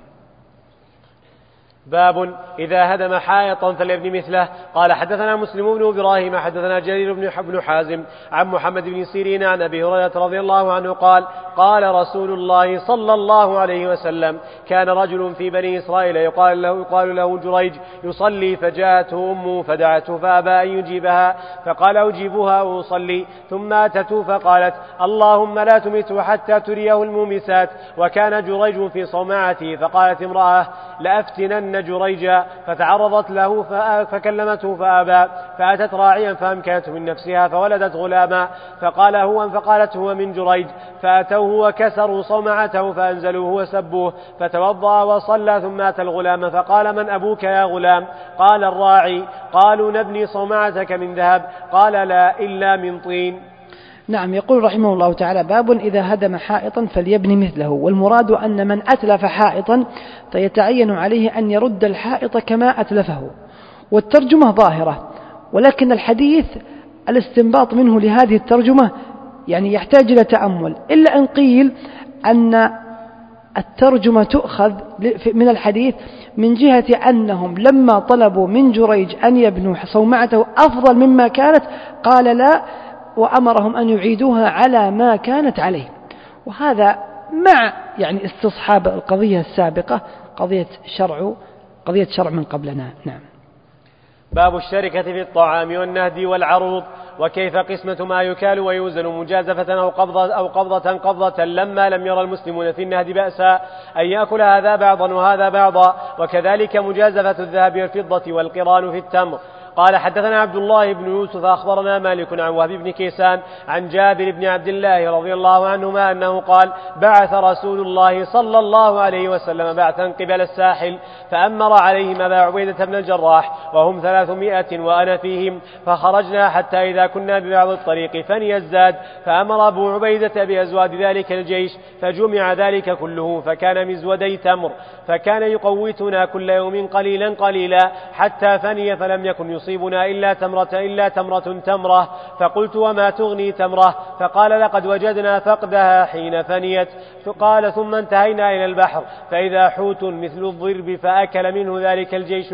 باب إذا هدم حائطا فليبني مثله. قال: حدثنا مسلم بن إبراهيم حدثنا جرير بن حازم عن محمد بن سيرين عن أبي هريرة رضي الله عنه قال: قال رسول الله صلى الله عليه وسلم: كان رجل في بني إسرائيل يقال له جريج يصلي، فجاءته أمه فدعته فأبى أن يجيبها، فقال: أجيبها وأصلي. ثم أتته فقالت: اللهم لا تمته حتى تريه المومسات. وكان جريج في صومعته، فقالت امرأة: لأفتنن جريجا، فتعرضت له فكلمته فأبى، فأتت راعيا فأمكنته من نفسها فولدت غلاما، فقالت هو من جريج، فأتوه وكسروا صومعته فأنزلوه وسبوه، فتوضأ وصلى. ثم أتى الغلام فقال: من أبوك يا غلام؟ قال: الراعي. قالوا: نبني صومعتك من ذهب؟ قال: لا، إلا من طين. نعم. يقول رحمه الله تعالى: باب إذا هدم حائطا فليبني مثله. والمراد أن من أتلف حائطا فيتعين عليه أن يرد الحائط كما أتلفه. والترجمة ظاهرة، ولكن الحديث الاستنباط منه لهذه الترجمة يعني يحتاج إلى تأمل، إلا أن قيل أن الترجمة تؤخذ من الحديث من جهة أنهم لما طلبوا من جريج أن يبنوا صومعته أفضل مما كانت قال لا، وأمرهم أن يعيدوها على ما كانت عليه. وهذا مع يعني استصحاب القضية السابقة، قضية شرع من قبلنا. نعم. باب الشركة في الطعام والنهدي والعروض، وكيف قسمة ما يكال ويوزن مجازفة أو قبضة لما لم يرى المسلمون في النهد بأسا أن يأكل هذا بعضا وهذا بعضا، وكذلك مجازفة الذهب والفضة والقران في التمر. قال حدثنا عبد الله بن يوسف أخبرنا مالك عن وهب بن كيسان عن جابر بن عبد الله رضي الله عنهما أنه قال بعث رسول الله صلى الله عليه وسلم بعثا قبل الساحل فأمر عليهم أبا عبيدة بن الجراح وهم 300 وأنا فيهم، فخرجنا حتى إذا كنا ببعض الطريق فني الزاد، فأمر أبو عبيدة بأزواد ذلك الجيش فجمع ذلك كله فكان مزودي تمر، فكان يقوتنا كل يوم قليلا حتى فني فلم يكن يصيبنا إلا تمرة. فقلت وما تغني تمرة؟ فقال لقد وجدنا فقدها حين فنيت. فقال ثم انتهينا إلى البحر فإذا حوت مثل الضرب فأكل منه ذلك الجيش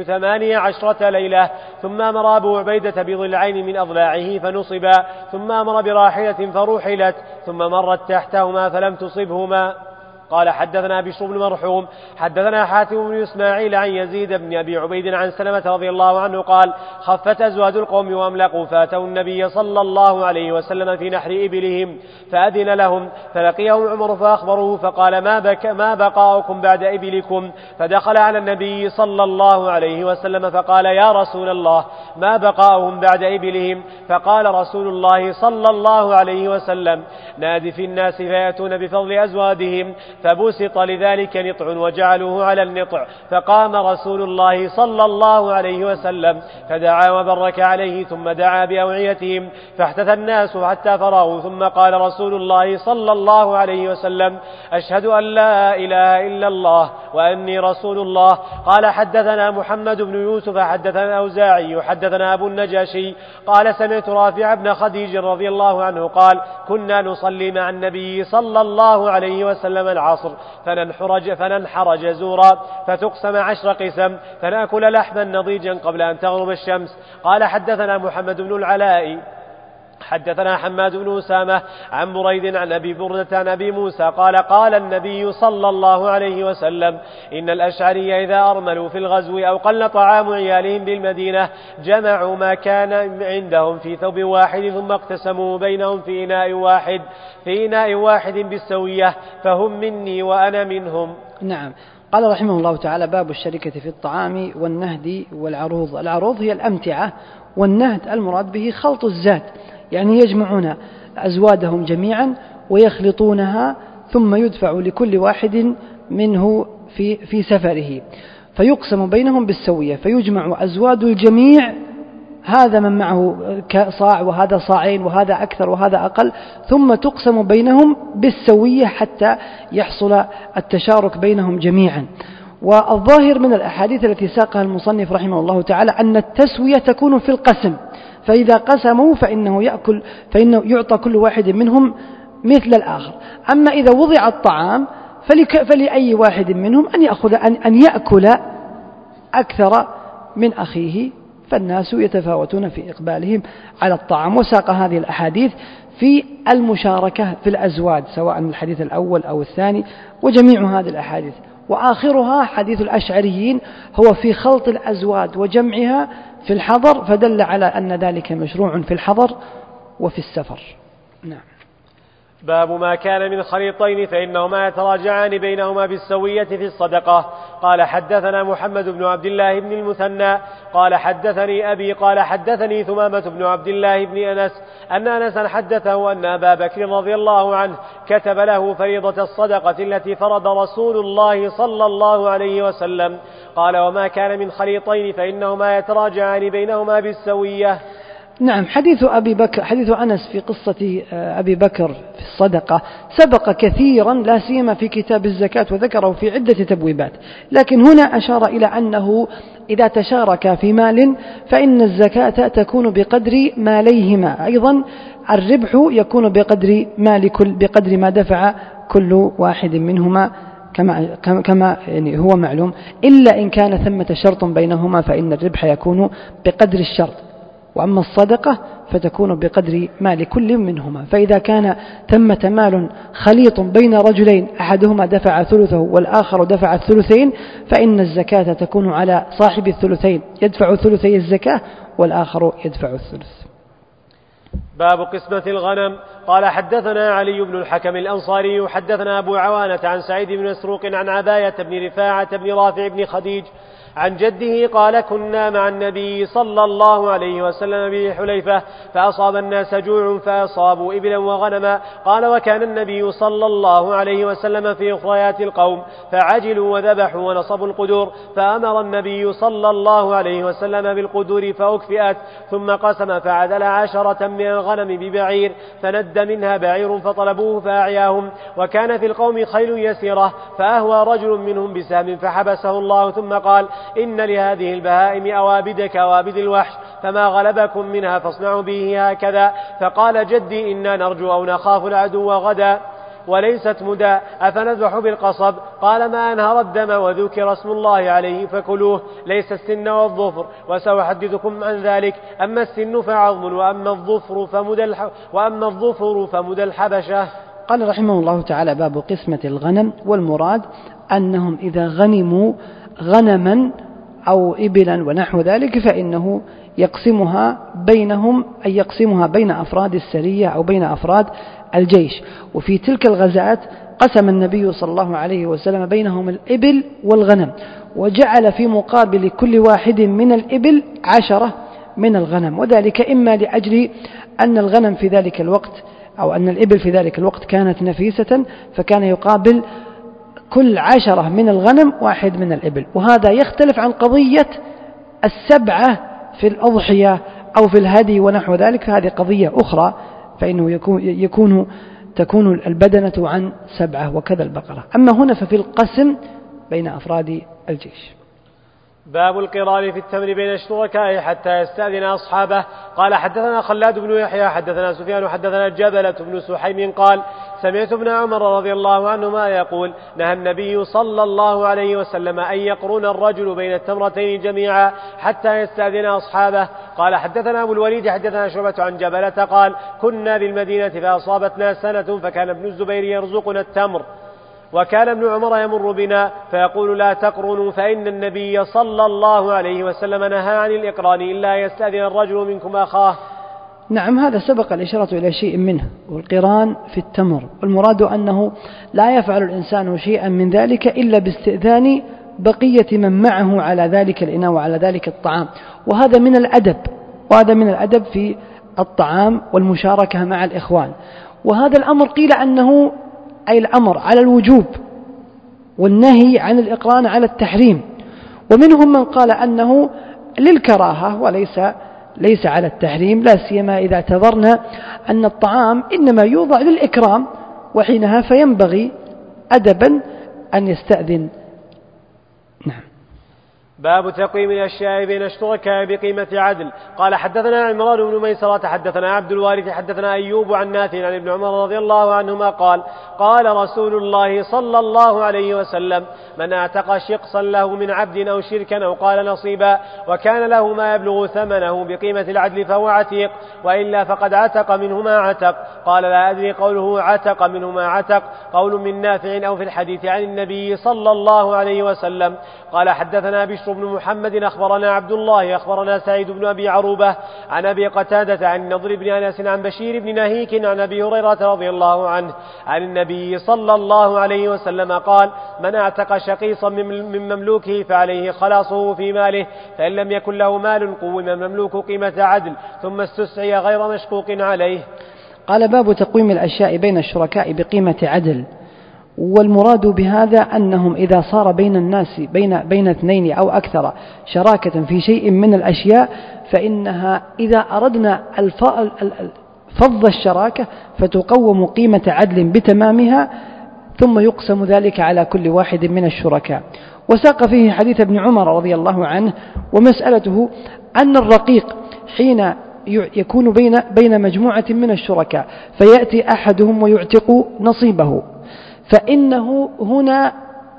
18 ليلة، ثم أمر أبو عبيدة بضلعين من أضلاعه فنصبا، ثم أمر براحلة فرحلت، ثم مرت تحتهما فلم تصبهما. قال حدثنا بشر بن مرحوم حدثنا حاتم بن إسماعيل عن يزيد بن أبي عبيد عن سلمة رضي الله عنه قال خفت أزواج القوم وأملقوا فاتوا النبي صلى الله عليه وسلم في نحر إبلهم فأذن لهم، فلقيهم عمر فأخبروه فقال ما بقاؤكم بعد إبلكم؟ فدخل على النبي صلى الله عليه وسلم فقال يا رسول الله ما بقاؤهم بعد إبلهم؟ فقال رسول الله صلى الله عليه وسلم نادي في الناس فيأتون بفضل أزوادهم، فبسط لذلك نطع وجعلوه على النطع، فقام رسول الله صلى الله عليه وسلم فدعا وبرك عليه، ثم دعا بأوعيتهم فاحتث الناس حتى فرغوا، ثم قال رسول الله صلى الله عليه وسلم أشهد أن لا إله إلا الله وأني رسول الله. قال حدثنا محمد بن يوسف حدثنا الأوزاعي حدثنا أبو النجاشي قال سمعت رافع بن خديج رضي الله عنه قال كنا نصلي مع النبي صلى الله عليه وسلم العصر فننحر جزورا فتقسم 10 قسم فنأكل لحما نضيجا قبل أن تغرب الشمس. قال حدثنا محمد بن العلاء حدثنا حماد بن أسامة عن بريد عن أبي بردة عن أبي موسى قال قال النبي صلى الله عليه وسلم إن الأشعري إذا أرملوا في الغزو أو قل طعام عيالهم بالمدينة جمعوا ما كان عندهم في ثوب واحد ثم اقتسموا بينهم في إناء واحد بالسوية، فهم مني وأنا منهم. نعم. قال رحمه الله تعالى باب الشركة في الطعام والنهد والعروض. العروض هي الأمتعة، والنهد المراد به خلط الزاد، يعني يجمعون أزوادهم جميعا ويخلطونها ثم يدفع لكل واحد منه في سفره فيقسم بينهم بالسوية، فيجمع أزواد الجميع، هذا من معه صاع وهذا صاعين وهذا أكثر وهذا أقل، ثم تقسم بينهم بالسوية حتى يحصل التشارك بينهم جميعا. والظاهر من الأحاديث التي ساقها المصنف رحمه الله تعالى أن التسوية تكون في القسم، فإذا قسموا فإنه يعطى كل واحد منهم مثل الآخر. أما إذا وضع الطعام فلأي واحد منهم أن يأكل أكثر من أخيه، فالناس يتفاوتون في إقبالهم على الطعام. وساق هذه الأحاديث في المشاركة في الأزواج سواء الحديث الأول أو الثاني، وجميع هذه الأحاديث وآخرها حديث الأشعريين هو في خلط الأزواد وجمعها في الحضر، فدل على أن ذلك مشروع في الحضر وفي السفر. نعم. باب ما كان من خليطين فإنهما يتراجعان بينهما بالسوية في الصدقة. قال حدثنا محمد بن عبد الله بن المثنى قال حدثني أبي قال حدثني ثمامة بن عبد الله بن أنس أن أنسا حدثه أن أبا بكر رضي الله عنه كتب له فريضة الصدقة التي فرض رسول الله صلى الله عليه وسلم. قال وما كان من خليطين فإنهما يتراجعان بينهما بالسوية. نعم. حديث أنس في قصة أبي بكر في الصدقة سبق كثيرا، لا سيما في كتاب الزكاة، وذكره في عدة تبويبات، لكن هنا أشار إلى أنه إذا تشارك في مال فإن الزكاة تكون بقدر ماليهما، أيضا الربح يكون بقدر ما دفع كل واحد منهما كما يعني هو معلوم، إلا إن كان ثمة شرط بينهما فإن الربح يكون بقدر الشرط، وأما الصدقة فتكون بقدر مال كل منهما. فإذا كان ثمة مال خليط بين رجلين أحدهما دفع ثلثه والآخر دفع الثلثين، فإن الزكاة تكون على صاحب الثلثين يدفع ثلثي الزكاة والآخر يدفع الثلث. باب قسمة الغنم. قال حدثنا علي بن الحكم الأنصاري حدثنا أبو عوانة عن سعيد بن مسروق عن عباية بن رفاعة بن رافع بن خديج عن جده قال كنا مع النبي صلى الله عليه وسلم بحليفة فأصاب الناس جوع فأصابوا إبلا وغنما. قال وكان النبي صلى الله عليه وسلم في أخريات القوم فعجلوا وذبحوا ونصبوا القدور، فأمر النبي صلى الله عليه وسلم بالقدور فأكفئت، ثم قسم فعدل 10 من الغنم ببعير فند منها بعير فطلبوه فأعياهم، وكان في القوم خيل يسيرة فأهوى رجل منهم بسهم فحبسه الله، ثم قال إن لهذه البهائم أوابد كأوابد الوحش، فما غلبكم منها فاصنعوا به هكذا. فقال جدي إنا نرجو أو نخاف العدو غدا وليست مدى، أفنذبح بالقصب؟ قال ما أنهر الدم وذكر اسم الله عليه فكلوه، ليس السن والظفر، وسأحدثكم عن ذلك. أما السن فعظم، وأما الظفر فمدى الحبشة. قال رحمه الله تعالى باب قسمة الغنم، والمراد أنهم إذا غنموا غنما أو إبلا ونحو ذلك فإنه يقسمها بينهم، أي يقسمها بين أفراد السرية أو بين أفراد الجيش. وفي تلك الغزوات قسم النبي صلى الله عليه وسلم بينهم الإبل والغنم، وجعل في مقابل كل واحد من الإبل 10 من الغنم، وذلك إما لأجل أن الغنم في ذلك الوقت أو أن الإبل في ذلك الوقت كانت نفيسة، فكان يقابل كل 10 من الغنم 1 من الإبل. وهذا يختلف عن قضية 7 في الأضحية أو في الهدي ونحو ذلك، فهذه قضية أخرى، فإنه تكون البدنة عن 7 وكذا البقرة. أما هنا ففي القسم بين أفراد الجيش. باب القران في التمر بين الشركاء حتى يستأذن أصحابه. قال حدثنا خلاد بن يحيى حدثنا سفيان حدثنا جبلة بن سحيم قال سمعت ابن عمر رضي الله عنهما يقول نهى النبي صلى الله عليه وسلم أن يقرن الرجل بين التمرتين جميعا حتى يستأذن أصحابه. قال حدثنا أبو الوليد حدثنا شعبة عن جبلة قال كنا بالمدينة فأصابتنا سنة فكان ابن الزبير يرزقنا التمر، وكان ابن عمر يمر بنا فيقول لا تقرنوا فإن النبي صلى الله عليه وسلم نهى عن الإقران إلا يستأذن الرجل منكم أخاه. نعم، هذا سبق الإشارة إلى شيء منه، والقران في التمر، والمراد أنه لا يفعل الإنسان شيئا من ذلك إلا باستئذان بقية من معه على ذلك الإناء وعلى ذلك الطعام، وهذا من الأدب في الطعام والمشاركة مع الإخوان. وهذا الأمر قيل أنه أي الأمر على الوجوب والنهي عن الإقران على التحريم، ومنهم من قال أنه للكراهة وليس على التحريم، لا سيما إذا اعتبرنا أن الطعام إنما يوضع للإكرام، وحينها فينبغي أدبا أن يستأذن. نعم. باب تقويم الأشياء بين الشركاء بقيمة عدل. قال حدثنا عمران بن ميسرة حدثنا عبد الوارث حدثنا أيوب عن نافع عن ابن عمر رضي الله عنهما قال قال رسول الله صلى الله عليه وسلم من اعتق شقصا له من عبد أو شركا أو قال نصيبا وكان له ما يبلغ ثمنه بقيمة العدل فهو عتيق، وإلا فقد عتق منه ما عتق. قال لا أدري قوله عتق منه ما عتق قول من نافع أو في الحديث عن النبي صلى الله عليه وسلم. قال حدثنا بشر بن محمد أخبرنا عبد الله أخبرنا سعيد بن أبي عروبة عن أبي قتادة عن نضر بن أنس عن بشير بن نهيك عن أبي هريرة رضي الله عنه عن النبي صلى الله عليه وسلم قال من اعتق شقيصا من مملوكه فعليه خلاصه في ماله، فإن لم يكن له مال قوم المملوك قيمة عدل ثم استسعي غير مشقوق عليه. قال باب تقويم الأشياء بين الشركاء بقيمة عدل، والمراد بهذا أنهم إذا صار بين الناس بين 2 أو أكثر شراكة في شيء من الأشياء، فإنها إذا أردنا فض الشراكة فتقوم قيمة عدل بتمامها، ثم يقسم ذلك على كل واحد من الشركاء. وساق فيه حديث ابن عمر رضي الله عنه، ومسألته أن الرقيق حين يكون بين مجموعة من الشركاء فيأتي أحدهم ويعتق نصيبه، فإنه هنا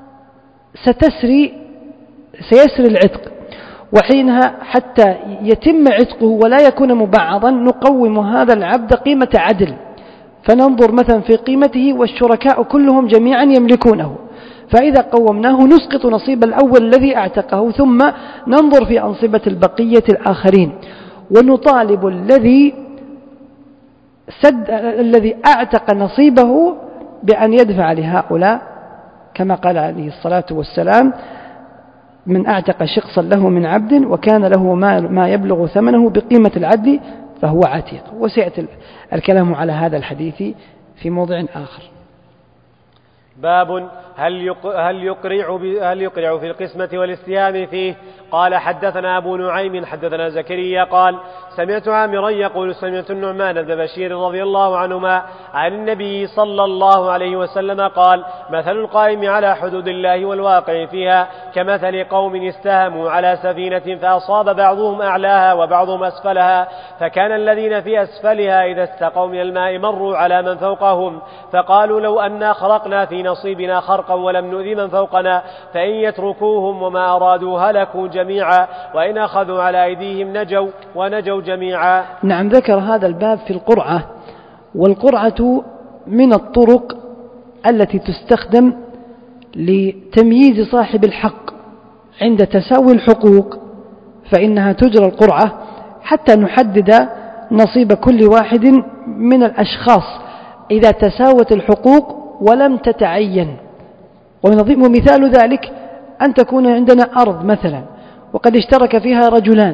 سيسري العتق، وحينها حتى يتم عتقه ولا يكون مبعضا نقوم هذا العبد قيمة عدل، فننظر مثلا في قيمته والشركاء كلهم جميعا يملكونه، فإذا قومناه نسقط نصيب الأول الذي اعتقه، ثم ننظر في أنصبة البقية الآخرين، ونطالب الذي اعتق نصيبه بأن يدفع لهؤلاء، كما قال عليه الصلاة والسلام: من اعتق شخصا له من عبد وكان له ما يبلغ ثمنه بقيمة العدل فهو عتيق. وسيأتي الكلام على هذا الحديث في موضع آخر. باب هل يقرع في القسمة والاستهام فيه. قال حدثنا أبو نعيم حدثنا زكريا قال سمعت عامرا يقول سمعت النعمان بن بشير رضي الله عنهما عن النبي صلى الله عليه وسلم قال: مثل القائم على حدود الله والواقع فيها كمثل قوم استهموا على سفينة فأصاب بعضهم أعلاها وبعضهم أسفلها، فكان الذين في أسفلها إذا استقوا من الماء مروا على من فوقهم فقالوا: لو أنا خرقنا في نصيبنا خرقا ولم نؤذي من فوقنا، فإن يتركوهم وما أرادوا هلكوا جميعا، وإن أخذوا على أيديهم نجوا ونجوا جميعا. نعم، ذكر هذا الباب في القرعة، والقرعة من الطرق التي تستخدم لتمييز صاحب الحق عند تساوي الحقوق، فإنها تجرى القرعة حتى نحدد نصيب كل واحد من الأشخاص إذا تساوت الحقوق ولم تتعين. ومثال ذلك أن تكون عندنا أرض مثلا وقد اشترك فيها رجلان،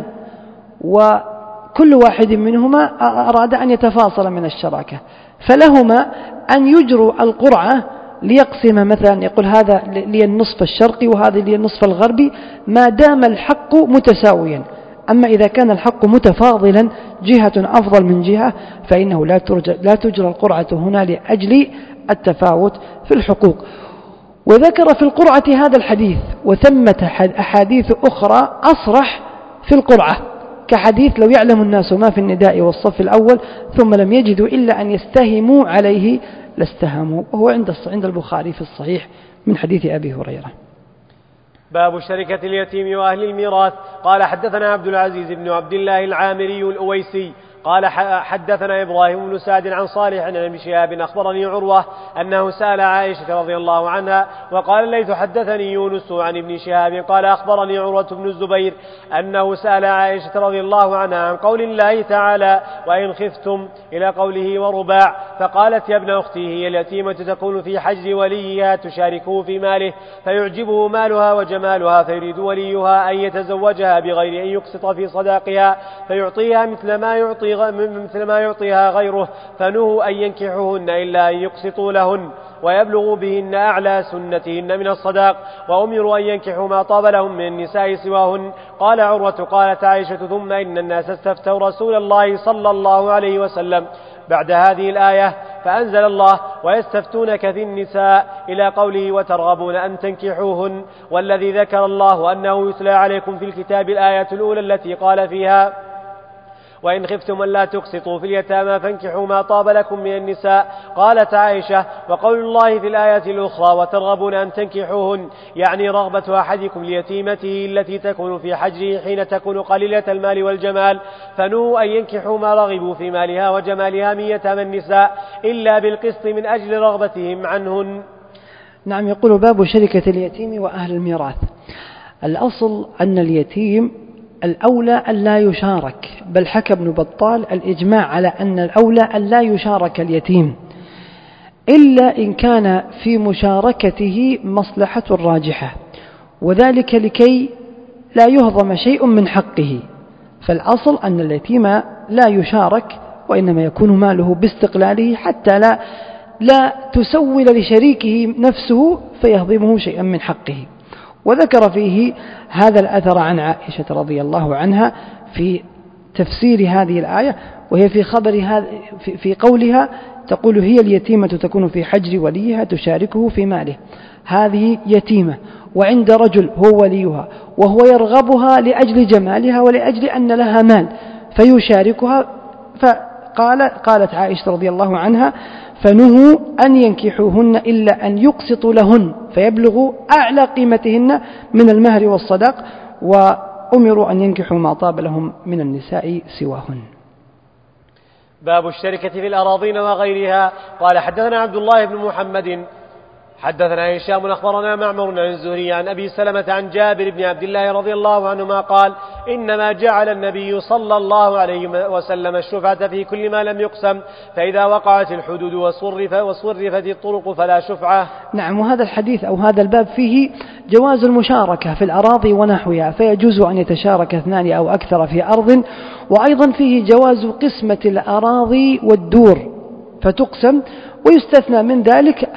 وكل واحد منهما أراد أن يتفاصل من الشراكة، فلهما أن يجروا القرعة ليقسم، مثلا يقول هذا لي النصف الشرقي وهذا لي النصف الغربي، ما دام الحق متساويا. أما إذا كان الحق متفاضلا جهة أفضل من جهة فإنه لا تجرى القرعة هنا لأجل التفاوت في الحقوق. وذكر في القرعة هذا الحديث، وثمة أحاديث أخرى أصرح في القرعة، كحديث: لو يعلم الناس ما في النداء والصف الأول ثم لم يجدوا إلا أن يستهموا عليه لاستهموا، وهو عند البخاري في الصحيح من حديث أبي هريرة. باب شركة اليتيم وأهل الميراث. قال حدثنا عبد العزيز بن عبد الله العامري الأويسي قال حدثنا إبراهيم بن سعد عن صالح عن ابن شهاب أخبرني عروة أنه سأل عائشة رضي الله عنها، وقال الليث حدثني يونس عن ابن شهاب قال أخبرني عروة بن الزبير أنه سأل عائشة رضي الله عنها عن قول الله تعالى: وإن خفتم، إلى قوله ورباع، فقالت: يا ابن أختي هي اليتيمة تكون في حجر وليها تشاركه في ماله فيعجبه مالها وجمالها فيريد وليها أن يتزوجها بغير أن يقسط في صداقها فيعطيها مثل ما يعطيها غيره، فنهوا أن ينكحوهن إلا أن يقسطوا لهن ويبلغوا بهن أعلى سنتهن من الصداق، وأمروا أن ينكحوا ما طاب لهم من النساء سواهن. قال عروة: قالت عائشة: ثم إن الناس استفتوا رسول الله صلى الله عليه وسلم بعد هذه الآية فأنزل الله: ويستفتونك في النساء إلى قوله: وترغبون أن تنكحوهن، والذي ذكر الله أنه يتلى عليكم في الكتاب الآية الأولى التي قال فيها: وإن خفتم أن لا تقسطوا في اليتامى فانكحوا ما طاب لكم من النساء. قالت عائشة: وقول الله في الآية الأخرى: وترغبون أن تنكحوهن، يعني رغبة أحدكم ليتيمته التي تكون في حجره حين تكون قليلة المال والجمال، فنهوا أن ينكحوا ما رغبوا في مالها وجمالها من يتامى النساء إلا بالقسط من أجل رغبتهم عنهن. نعم، يقول باب شركة اليتيم وأهل الميراث. الأصل أن اليتيم الأولى أن لا يشارك، بل حكى ابن بطال الإجماع على أن الأولى أن لا يشارك اليتيم إلا إن كان في مشاركته مصلحة راجحة، وذلك لكي لا يهضم شيء من حقه. فالأصل أن اليتيم لا يشارك، وإنما يكون ماله باستقلاله حتى لا تسول لشريكه نفسه فيهضمه شيئا من حقه. وذكر فيه هذا الأثر عن عائشة رضي الله عنها في تفسير هذه الآية، وهي في خبر في قولها تقول هي اليتيمة تكون في حجر وليها تشاركه في ماله. هذه يتيمة وعند رجل هو وليها وهو يرغبها لأجل جمالها ولأجل أن لها مال فيشاركها. قالت عائشة رضي الله عنها فنهوا أن ينكحوهن إلا أن يقسطوا لهن فيبلغوا أعلى قيمتهن من المهر والصداق، وأمروا أن ينكحوا ما طاب لهم من النساء سواهن. باب الشركة في الأراضين وغيرها. قال حدثنا عبد الله بن محمد حدثنا هشام أخبرنا معمر عن الزهري عن أبي سلمة عن جابر بن عبد الله رضي الله عنهما قال إنما جعل النبي صلى الله عليه وسلم الشفعة في كل ما لم يقسم، فإذا وقعت الحدود وصرفت الطرق فلا شفعة. نعم، وهذا الحديث أو هذا الباب فيه جواز المشاركة في الأراضي ونحوها، فيجوز أن يتشارك اثنان أو أكثر في أرض، وأيضا فيه جواز قسمة الأراضي والدور فتقسم، ويستثنى من ذلك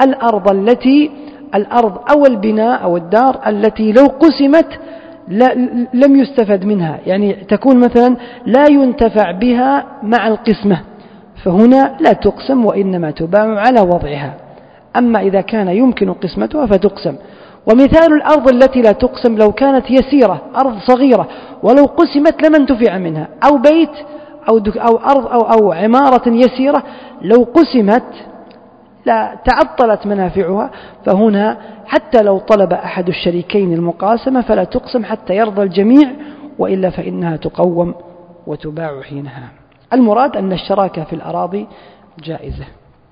الأرض أو البناء أو الدار التي لو قسمت لم يستفد منها، يعني تكون مثلا لا ينتفع بها مع القسمة، فهنا لا تقسم وإنما تباع على وضعها. أما إذا كان يمكن قسمتها فتقسم. ومثال الأرض التي لا تقسم لو كانت يسيرة، أرض صغيرة ولو قسمت لم انتفع منها، أو بيت أو أرض أو عمارة يسيرة لو قسمت لا تعطلت منافعها، فهنا حتى لو طلب أحد الشريكين المقاسمة فلا تقسم حتى يرضى الجميع، وإلا فإنها تقوم وتباع حينها. المراد أن الشراكة في الأراضي جائزة.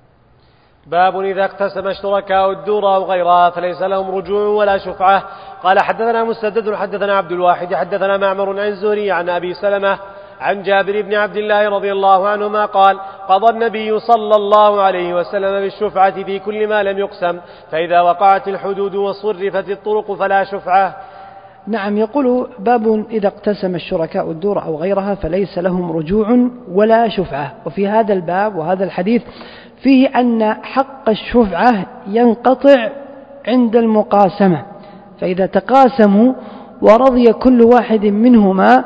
باب إذا اقتسم الشركاء الدور أو غيرها فليس لهم رجوع ولا شفعة. قال حدثنا مسدد حدثنا عبد الواحد حدثنا معمر عن الزهري عن أبي سلمة عن جابر بن عبد الله رضي الله عنهما قال قضى النبي صلى الله عليه وسلم بالشفعة في كل ما لم يقسم، فإذا وقعت الحدود وصرفت الطرق فلا شفعة. نعم، يقول باب إذا اقتسم الشركاء الدور أو غيرها فليس لهم رجوع ولا شفعة. وفي هذا الباب وهذا الحديث فيه أن حق الشفعة ينقطع عند المقاسمة، فإذا تقاسموا ورضي كل واحد منهما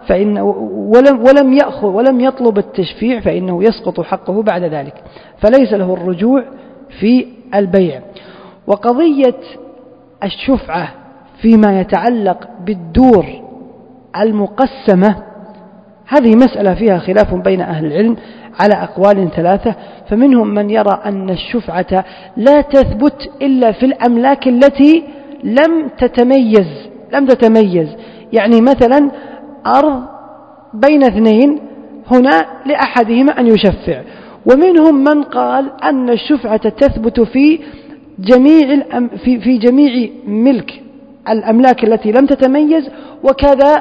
ولم يطلب التشفيع فإنه يسقط حقه بعد ذلك، فليس له الرجوع في البيع. وقضية الشفعة فيما يتعلق بالدور المقسمة هذه مسألة فيها خلاف بين أهل العلم على أقوال ثلاثة، فمنهم من يرى أن الشفعة لا تثبت إلا في الأملاك التي لم تتميز، يعني مثلا أرض بين اثنين هنا لأحدهما أن يشفع. ومنهم من قال أن الشفعة تثبت في جميع ملك الأملاك التي لم تتميز، وكذا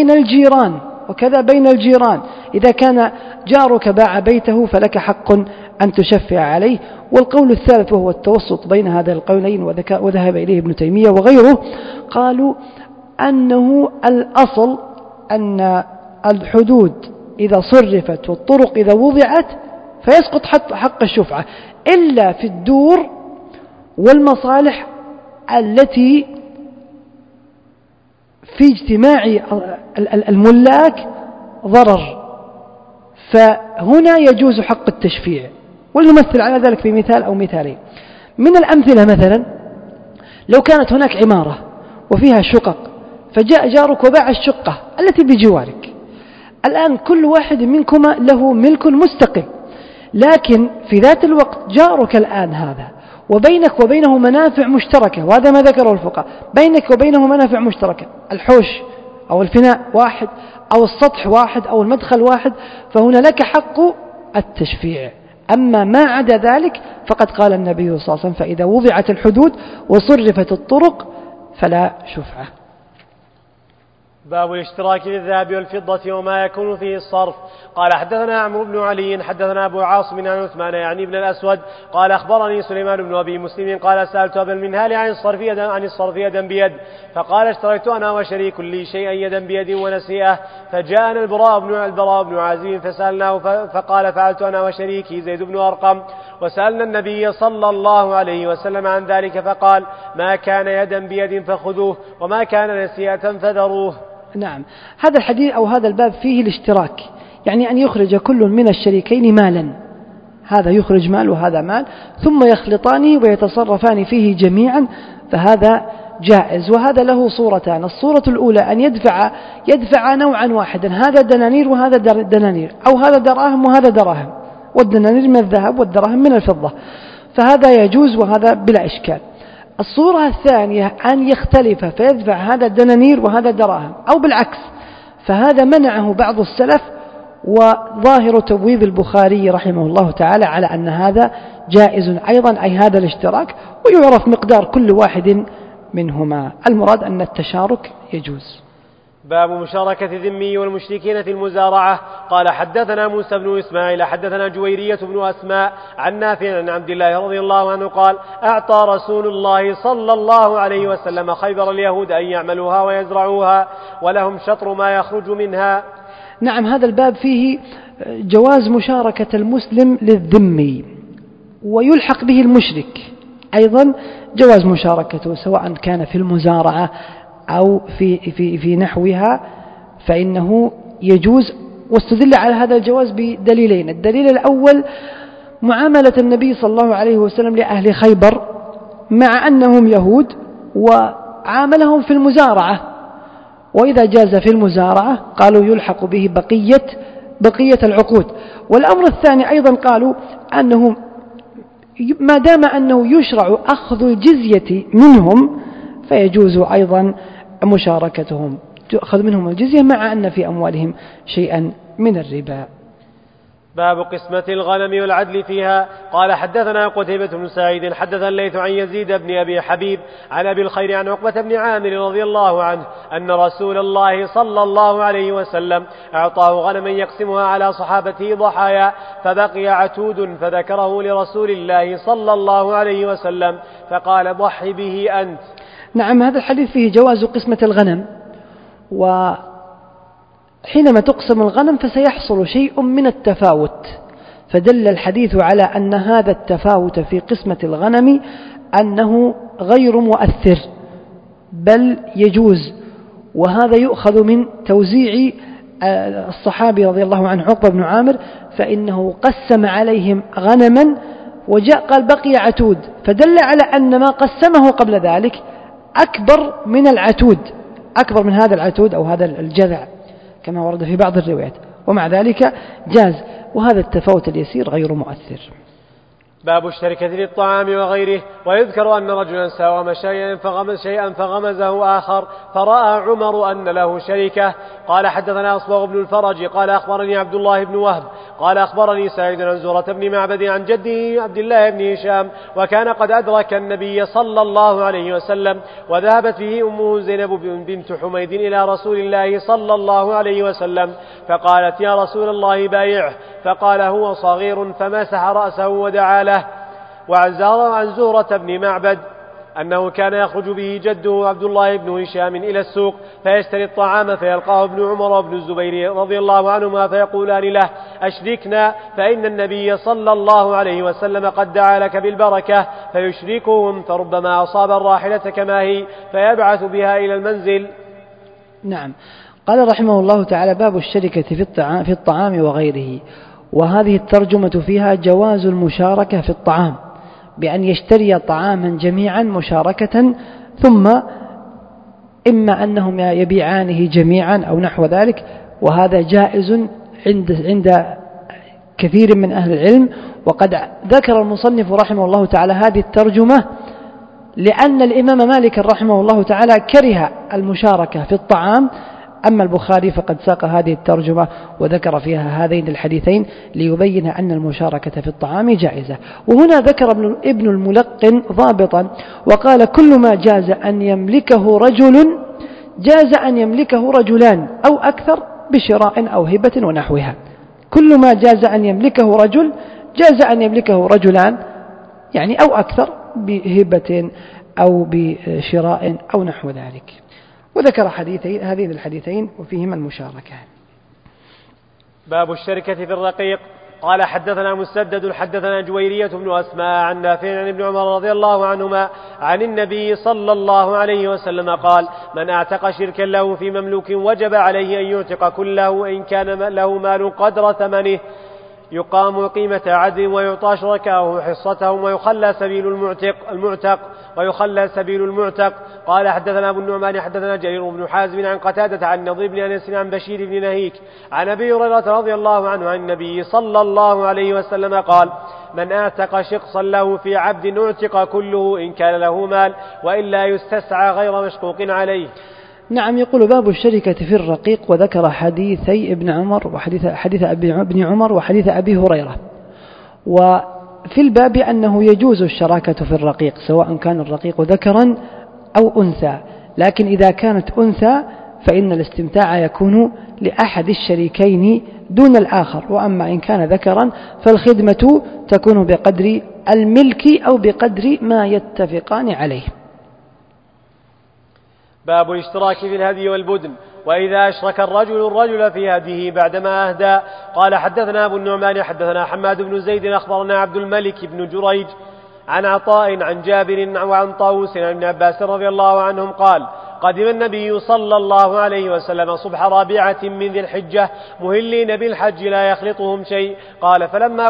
بين الجيران إذا كان جارك باع بيته فلك حق أن تشفع عليه. والقول الثالث وهو التوسط بين هذا القولين وذهب إليه ابن تيمية وغيره، قالوا أنه الأصل أن الحدود إذا صرفت والطرق إذا وضعت فيسقط حق الشفعة، إلا في الدور والمصالح التي في اجتماع الملاك ضرر، فهنا يجوز حق التشفيع. ولنمثل على ذلك في مثال أو مثالين. من الأمثلة مثلا لو كانت هناك عمارة وفيها شقق، فجاء جارك وباع الشقة التي بجوارك، الآن كل واحد منكما له ملك مستقل، لكن في ذات الوقت جارك الآن هذا وبينك وبينه منافع مشتركة، وهذا ما ذكره الفقهاء، بينك وبينه منافع مشتركة، الحوش أو الفناء واحد أو السطح واحد أو المدخل واحد، فهنا لك حق التشفيع. أما ما عدا ذلك فقد قال النبي صلى الله عليه وسلم فإذا وضعت الحدود وصرفت الطرق فلا شفعة. باب الاشتراك في الذهب والفضة وما يكون فيه الصرف. قال حدثنا عمرو بن علي حدثنا أبو عاصم عن عثمان يعني ابن الأسود قال أخبرني سليمان بن أبي مسلم قال سألت أبا المنهال عن الصرف يدا بيد، فقال اشتريت أنا وشريك لي شيئا يدا بيد ونسيئة، فجاءنا البراء بن عازب فسألناه فقال فعلت أنا وشريكي زيد بن أرقم، وسألنا النبي صلى الله عليه وسلم عن ذلك فقال ما كان يدا بيد فخذوه وما كان نسيئة فذروه. نعم، هذا الحديث أو هذا الباب فيه الاشتراك يعني أن يخرج كل من الشريكين مالا، هذا يخرج مال وهذا مال، ثم يخلطانه ويتصرفان فيه جميعا، فهذا جائز. وهذا له صورتان: الصورة الأولى أن يدفع نوعا واحدا، هذا دنانير وهذا دنانير، أو هذا دراهم وهذا دراهم، والدنانير من الذهب والدراهم من الفضة، فهذا يجوز وهذا بلا إشكال. الصورة الثانية أن يختلف فيدفع هذا دنانير وهذا دراهم، أو بالعكس، فهذا منعه بعض السلف، وظاهر تبويب البخاري رحمه الله تعالى على أن هذا جائز أيضا، أي هذا الاشتراك، ويعرف مقدار كل واحد منهما. المراد أن التشارك يجوز. باب مشاركة الذمي والمشركين في المزارعة. قال حدثنا موسى بن إسماعيل حدثنا جويرية بن أسماء عن نافع عن عبد الله رضي الله عنه قال: أعطى رسول الله صلى الله عليه وسلم خيبر اليهود أن يعملوها ويزرعوها ولهم شطر ما يخرج منها. نعم، هذا الباب فيه جواز مشاركة المسلم للذمي، ويلحق به المشرك أيضا جواز مشاركته، سواء كان في المزارعة أو في نحوها، فإنه يجوز. واستدل على هذا الجواز بدليلين: الدليل الأول معاملة النبي صلى الله عليه وسلم لأهل خيبر مع أنهم يهود، وعاملهم في المزارعة، وإذا جاز في المزارعة قالوا يلحق به بقية العقود. والأمر الثاني أيضا قالوا أنه ما دام أنه يشرع أخذ الجزية منهم فيجوز أيضا مشاركتهم، تأخذ منهم الجزية مع أن في أموالهم شيئا من الربا. باب قسمة الغنم والعدل فيها. قال حدثنا قتيبة بن سعيد حدثنا الليث عن يزيد بن أبي حبيب عن أبي الخير عن عقبة بن عامر رضي الله عنه أن رسول الله صلى الله عليه وسلم أعطاه غنما يقسمها على صحابته ضحايا، فبقي عتود فذكره لرسول الله صلى الله عليه وسلم فقال: ضحي به أنت. نعم، هذا الحديث فيه جواز قسمة الغنم، وحينما تقسم الغنم فسيحصل شيء من التفاوت، فدل الحديث على أن هذا التفاوت في قسمة الغنم أنه غير مؤثر بل يجوز. وهذا يؤخذ من توزيع الصحابي رضي الله عنه عقبة بن عامر، فإنه قسم عليهم غنما وجاء قال بقي عتود، فدل على أن ما قسمه قبل ذلك أكبر من العتود، أكبر من هذا العتود أو هذا الجذع كما ورد في بعض الروايات، ومع ذلك جاز، وهذا التفاوت اليسير غير مؤثر. باب الشركة للطعام وغيره. ويذكر أن رجلا ساوم شيئا فغمزه آخر فرأى عمر أن له شركة. قال حدثنا أصبغ بن الفرج قال أخبرني عبد الله بن وهب قال أخبرني سعيد عن زهرة بن معبد عن جده عبد الله بن هشام وكان قد أدرك النبي صلى الله عليه وسلم، وذهبت به أمه زينب بنت حميد إلى رسول الله صلى الله عليه وسلم فقالت: يا رسول الله بايعه، فقال: هو صغير، فمسح رأسه ودعا له. وعن زهرة بن معبد أنه كان يخرج به جده عبد الله بن هشام إلى السوق فيشتري الطعام، فيلقاه ابن عمر وابن الزبير رضي الله عنهما فيقولان له: أشركنا، فإن النبي صلى الله عليه وسلم قد دعا لك بالبركة، فيشركهم، فربما أصاب الراحلة كما هي فيبعث بها إلى المنزل. نعم، قال رحمه الله تعالى: باب الشركة في الطعام وغيره. وهذه الترجمة فيها جواز المشاركة في الطعام بأن يشتري طعاما جميعا مشاركة، ثم إما أنهم يبيعانه جميعا أو نحو ذلك، وهذا جائز عند كثير من أهل العلم. وقد ذكر المصنف رحمه الله تعالى هذه الترجمة لأن الإمام مالك رحمه الله تعالى كره المشاركة في الطعام، أما البخاري فقد ساق هذه الترجمة وذكر فيها هذين الحديثين ليبين أن المشاركة في الطعام جائزة. وهنا ذكر ابن الملقن ضابطا وقال: كل ما جاز أن يملكه رجل جاز أن يملكه رجلان أو أكثر بشراء أو هبة ونحوها. كل ما جاز أن يملكه رجل جاز أن يملكه رجلان، يعني أو أكثر بهبة أو بشراء أو نحو ذلك. وذكر هذين الحديثين وفيهما المشاركة. باب الشركة في الرقيق. قال حدثنا مسدد حدثنا جويرية بن أسماء عن نافع عن ابن عمر رضي الله عنهما عن النبي صلى الله عليه وسلم قال: من اعتق شركا له في مملوك وجب عليه أن يعتق كله إن كان له مال قدر ثمنه، يقام قيمة عدل ويعطى شركاءه حصتهم ويخلى سبيل المعتق. قال حدثنا أبو النعمان حدثنا جرير بن حازم عن قتادة عن نضر بن أنس عن بشير بن نهيك عن أبي هريرة رضي الله عنه عن النبي صلى الله عليه وسلم قال: من اعتق شخصا له في عبد اعتق كله إن كان له مال وإلا يستسعى غير مشقوق عليه. نعم. يقول باب الشركة في الرقيق، وذكر حديثي ابن عمر وحديث ابن عمر وحديث أبي هريرة. وفي الباب أنه يجوز الشراكة في الرقيق سواء كان الرقيق ذكرا أو أنثى، لكن إذا كانت أنثى فإن الاستمتاع يكون لأحد الشريكين دون الآخر، وأما إن كان ذكرا فالخدمة تكون بقدر الملك أو بقدر ما يتفقان عليه. باب الاشتراك في الهدي والبدن، وإذا أشرك الرجل في هديه بعدما أهدى. قال حدثنا أبو النعمان حدثنا حماد بن زيد أخبرنا عبد الملك بن جريج عن عطاء عن جابر وعن طاووس عن ابن عباس رضي الله عنهم قال: قدم النبي صلى الله عليه وسلم صبح رابعة من ذي الحجة مهلين بالحج لا يخلطهم شيء. قال: فلما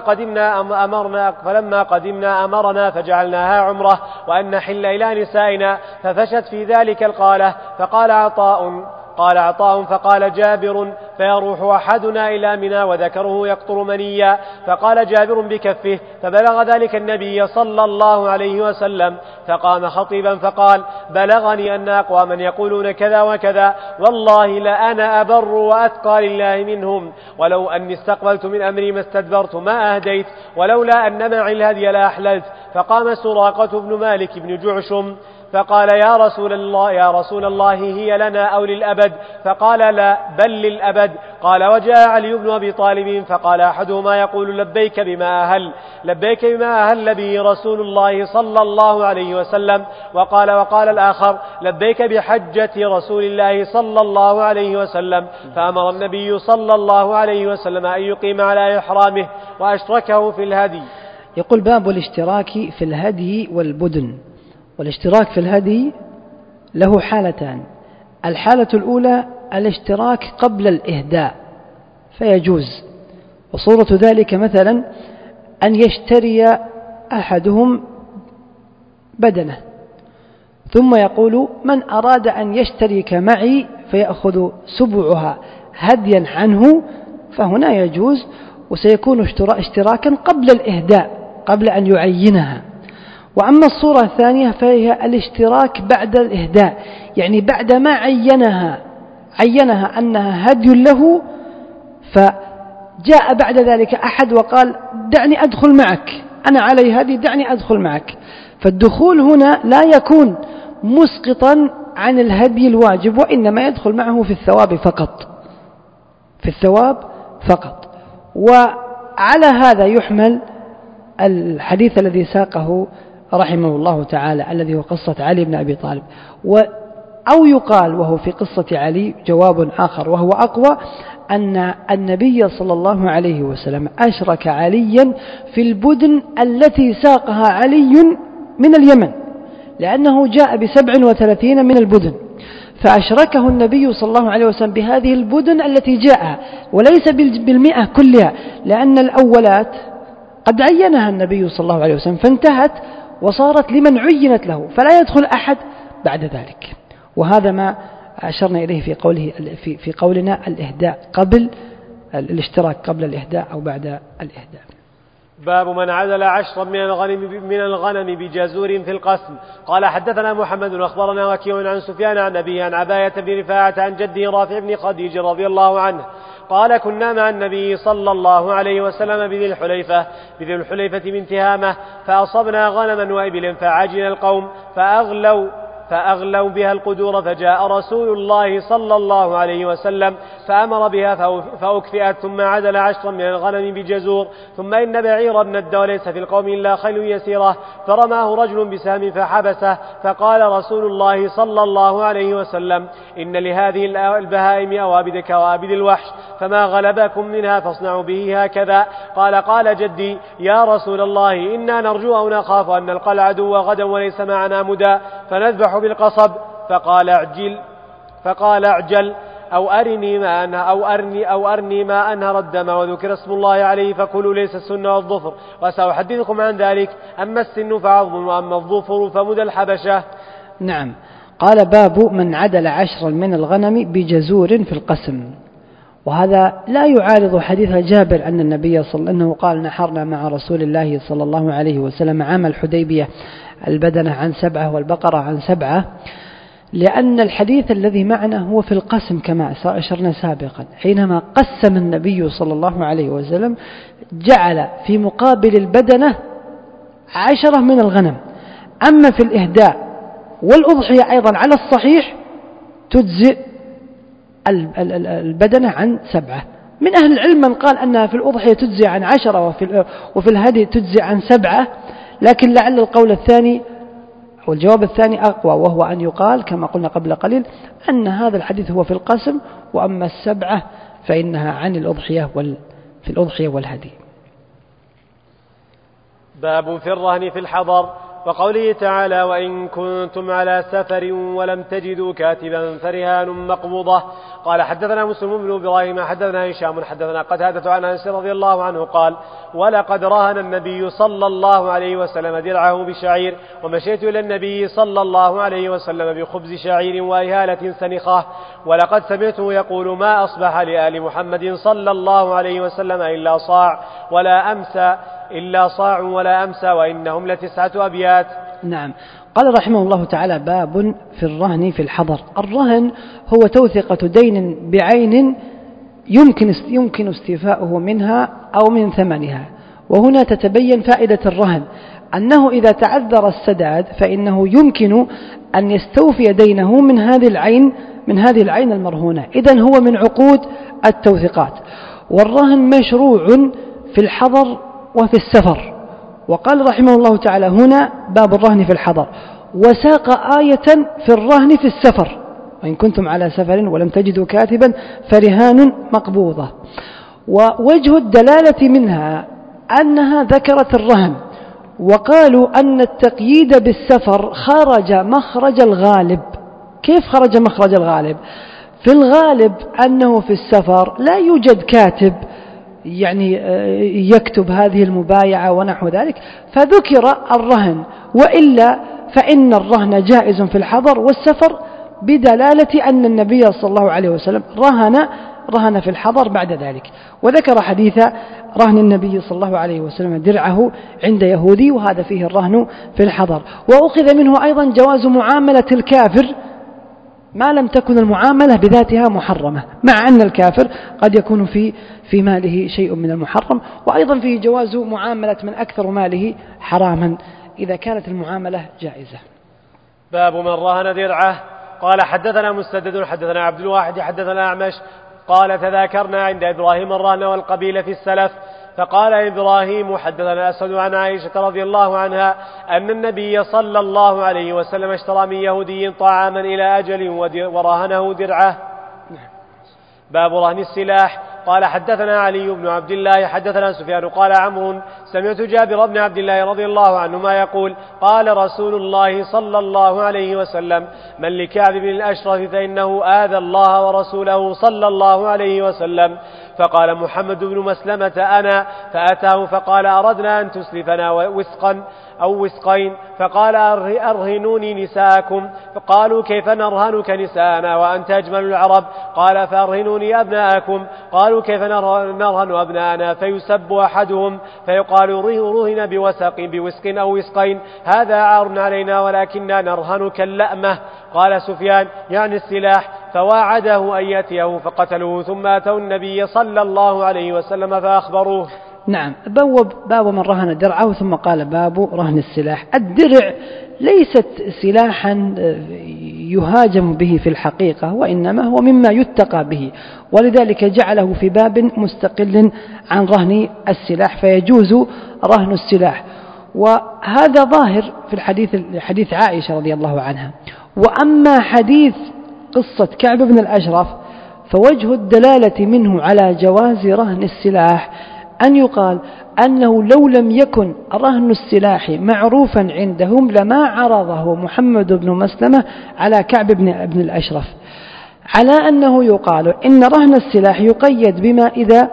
قدمنا أمرنا فجعلناها عمرة وأن نحل إلى نسائنا، ففشت في ذلك القالة. فقال عطاء فقال جابر: فيروح أحدنا إلى منى وذكره يقطر منيا. فقال جابر بكفه، فبلغ ذلك النبي صلى الله عليه وسلم، فقام خطيبا فقال: بلغني أن أقواما يقولون كذا وكذا، والله لأنا أبر وأتقى لله منهم، ولو أني استقبلت من أمري ما استدبرت ما أهديت، ولولا أن معي الهدي لأحللت. فقام سراقة بن مالك بن جعشم فقال: يا رسول الله هي لنا أو للأبد؟ فقال: لا، بل للأبد. قال: وجاء علي بن أبي طالب فقال أحدهما يقول: لبيك بما أهل به رسول الله صلى الله عليه وسلم. وقال الآخر: لبيك بحجة رسول الله صلى الله عليه وسلم. فأمر النبي صلى الله عليه وسلم أن يقيم على إحرامه وأشركه في الهدي. يقول باب الاشتراك في الهدي والبدن. والاشتراك في الهدي له حالتان: الحالة الأولى الاشتراك قبل الإهداء فيجوز، وصورة ذلك مثلا أن يشتري أحدهم بدنة ثم يقول: من أراد أن يشترك معي فيأخذ سبعها هديا عنه، فهنا يجوز، وسيكون اشتراكا قبل الإهداء قبل أن يعينها. وأما الصورة الثانية فهي الاشتراك بعد الإهداء، يعني بعد ما عينها أنها هدي له، فجاء بعد ذلك أحد وقال: دعني أدخل معك، أنا علي هدي، دعني أدخل معك. فالدخول هنا لا يكون مسقطا عن الهدي الواجب، وإنما يدخل معه في الثواب فقط. وعلى هذا يحمل الحديث الذي ساقه رحمه الله تعالى الذي هو قصة علي بن أبي طالب، أو يقال وهو في قصة علي جواب آخر وهو أقوى، أن النبي صلى الله عليه وسلم أشرك عليا في البدن التي ساقها علي من اليمن، لأنه جاء ب37 من البدن، فأشركه النبي صلى الله عليه وسلم بهذه البدن التي جاء، وليس ب100 كلها، لأن الأولات قد عينها النبي صلى الله عليه وسلم فانتهت وصارت لمن عينت له، فلا يدخل أحد بعد ذلك. وهذا ما أشرنا إليه في قولنا الإهداء قبل الاشتراك قبل الإهداء أو بعد الإهداء. باب من عزل 10 من الغنم بجزور في القسم. قال حدثنا محمد أخبرنا وكيع عن سفيان عن أبيه عن عباية بن رفاعة عن جده رافع بن خديج رضي الله عنه قال: كنا مع النبي صلى الله عليه وسلم بذي الحليفة من تهامة، فأصبنا غنما وإبلا فعجل القوم فأغلوا بها القدور، فجاء رسول الله صلى الله عليه وسلم فأمر بها فأكفئت، ثم عدل 10 من الغنم بجزور. ثم إن بعيرا ند وليس في القوم إلا خيل يسيرة، فرماه رجل بسهم فحبسه، فقال رسول الله صلى الله عليه وسلم: إن لهذه البهائم أوابد كوابد الوحش، فما غلبكم منها فاصنعوا به هكذا. قال جدي: يا رسول الله، إنا نرجو أو نخاف أن نلقى العدو غدا وليس معنا مدى فنذبح بالقصب. فقال اعجل أو أرني ما أنهر الدم وذكر اسم الله عليه فكلوا، ليس السن والظفر، وسأحدثكم عن ذلك. أما السن فعظم، وأما الظفر فمدى الحبشة. نعم. قال: باب من عدل 10 من الغنم بجزور في القسم. وهذا لا يعارض حديث جابر أن النبي أنه قال: نحرنا مع رسول الله صلى الله عليه وسلم عام الحديبية البدنة عن 7 والبقرة عن 7، لأن الحديث الذي معنا هو في القسم كما أشرنا سابقا. حينما قسم النبي صلى الله عليه وسلم جعل في مقابل البدنة 10 من الغنم. أما في الإهداء والأضحية أيضا على الصحيح تجزئ البدنة عن 7. من أهل العلم من قال أنها في الأضحية تجزئ عن 10 وفي الهدي تجزئ عن 7، لكن لعل القول الثاني والجواب الثاني أقوى، وهو أن يقال كما قلنا قبل قليل أن هذا الحديث هو في القسم، وأما 7 فإنها عن الأضحية في الأضحية والهدي. باب في الرهن في الحضر، وقوله تعالى: وإن كنتم على سفر ولم تجدوا كاتبا فرهان مقبوضة. قال: حدثنا مسلم بن إبراهيم حدثنا هشام حدثنا قتادة عن أنس رضي الله عنه قال: ولقد رهن النبي صلى الله عليه وسلم درعه بشعير، ومشيت إلى النبي صلى الله عليه وسلم بخبز شعير وإهالة سنخة، ولقد سمعته يقول: ما أصبح لآل محمد صلى الله عليه وسلم إلا صاع ولا أمسى وإنهم ل9 أبيات. نعم. قال رحمه الله تعالى: باب في الرهن في الحضر. الرهن هو توثقة دين بعين يمكن استيفاؤه منها أو من ثمنها. وهنا تتبين فائدة الرهن، أنه إذا تعذر السداد فإنه يمكن أن يستوفي دينه من هذه العين المرهونة. إذن هو من عقود التوثيقات. والرهن مشروع في الحضر وفي السفر. وقال رحمه الله تعالى هنا: باب الرهن في الحضر، وساق آية في الرهن في السفر: وإن كنتم على سفر ولم تجدوا كاتبا فرهان مقبوضة. ووجه الدلالة منها أنها ذكرت الرهن، وقالوا أن التقييد بالسفر خرج مخرج الغالب. كيف خرج مخرج الغالب؟ في الغالب أنه في السفر لا يوجد كاتب يكتب هذه المبايعة ونحو ذلك، فذكر الرهن، وإلا فإن الرهن جائز في الحضر والسفر، بدلالة أن النبي صلى الله عليه وسلم رهن في الحضر بعد ذلك. وذكر حديث رهن النبي صلى الله عليه وسلم درعه عند يهودي، وهذا فيه الرهن في الحضر. وأخذ منه أيضا جواز معاملة الكافر ما لم تكن المعاملة بذاتها محرمة، مع أن الكافر قد يكون في ماله شيء من المحرم. وأيضا فيه جواز معاملة من أكثر ماله حراما إذا كانت المعاملة جائزة. باب من رهن درعه. قال: حدثنا مسدد حدثنا عبد الواحد حدثنا أعمش قال: تذاكرنا عند إبراهيم الرهن والقبيل في السلف، فقال إبراهيم: حدثنا أسد عن عائشة رضي الله عنها أن النبي صلى الله عليه وسلم اشترى من يهودي طعاما إلى أجل ورهنه درعه. باب رهن السلاح. قال: حدثنا علي بن عبد الله حدثنا سفيان قال: عمرو سمعت جابر بن عبد الله رضي الله عنهما يقول: قال رسول الله صلى الله عليه وسلم: من لكعب بن الأشرف فإنه آذى الله ورسوله صلى الله عليه وسلم. فقال محمد بن مسلمة: أنا. فأتاه فقال: أردنا أن تسلفنا وسقا أو وسقين، فقال: أرهنوني نساءكم. فقالوا: كيف نرهنك نساءنا وأنت أجمل العرب؟ قال: فأرهنوني أبناءكم. قالوا: كيف نرهن أبناءنا؟ فيسب أحدهم فيقال: رهن بوسق أو وسقين، هذا عار علينا ولكننا نرهنك اللأمة. قال سفيان: يعني السلاح. فواعده أن يأتيه فقتلوه، ثم أتوا النبي صلى الله عليه وسلم فأخبروه. نعم. باب من رهن درعه، ثم قال: باب رهن السلاح. الدرع ليست سلاحا يهاجم به في الحقيقة، وإنما هو مما يتقى به، ولذلك جعله في باب مستقل عن رهن السلاح، فيجوز رهن السلاح. وهذا ظاهر في حديث عائشة رضي الله عنها. وأما حديث قصة كعب بن الأشرف فوجه الدلالة منه على جواز رهن السلاح أن يقال أنه لو لم يكن رهن السلاح معروفا عندهم لما عرضه محمد بن مسلمة على كعب بن الأشرف، على أنه يقال إن رهن السلاح يقيد بما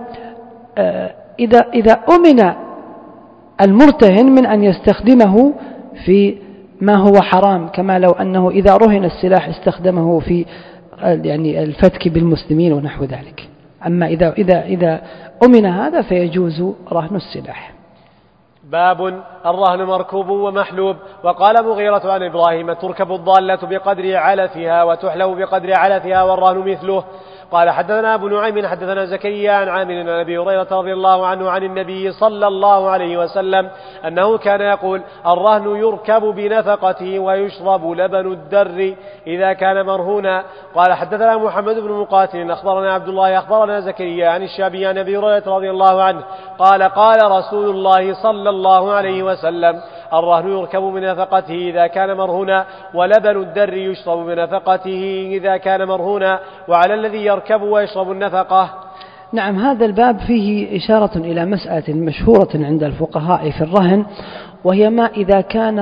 إذا أمن المرتهن من أن يستخدمه في ما هو حرام، كما لو أنه إذا رهن السلاح استخدمه في يعني الفتك بالمسلمين ونحو ذلك. أما إذا أمن هذا فيجوز رهن السلاح. باب الرهن مركوب ومحلوب. وقال مغيرة عن إبراهيم: تركب الضالة بقدر علفها وتحلب بقدر علفها والرهن مثله. قال حدثنا أبو نعيم حدثنا زكريا عن عامر عن أبي هريرة رضي الله عنه عن النبي صلى الله عليه وسلم أنه كان يقول: الرهن يركب بنفقته ويشرب لبن الدر إذا كان مرهونا. قال حدثنا محمد بن مقاتل أخبرنا عبد الله أخبرنا زكريا عن الشعبي عن أبي هريرة رضي الله عنه قال: قال رسول الله صلى الله عليه وسلم: الرهن يركب بنفقته إذا كان مرهونا، ولبن الدر يشرب بنفقته إذا كان مرهونا، وعلى الذي يركب ويشرب النفقة. نعم، هذا الباب فيه إشارة إلى مسألة مشهورة عند الفقهاء في الرهن، وهي ما إذا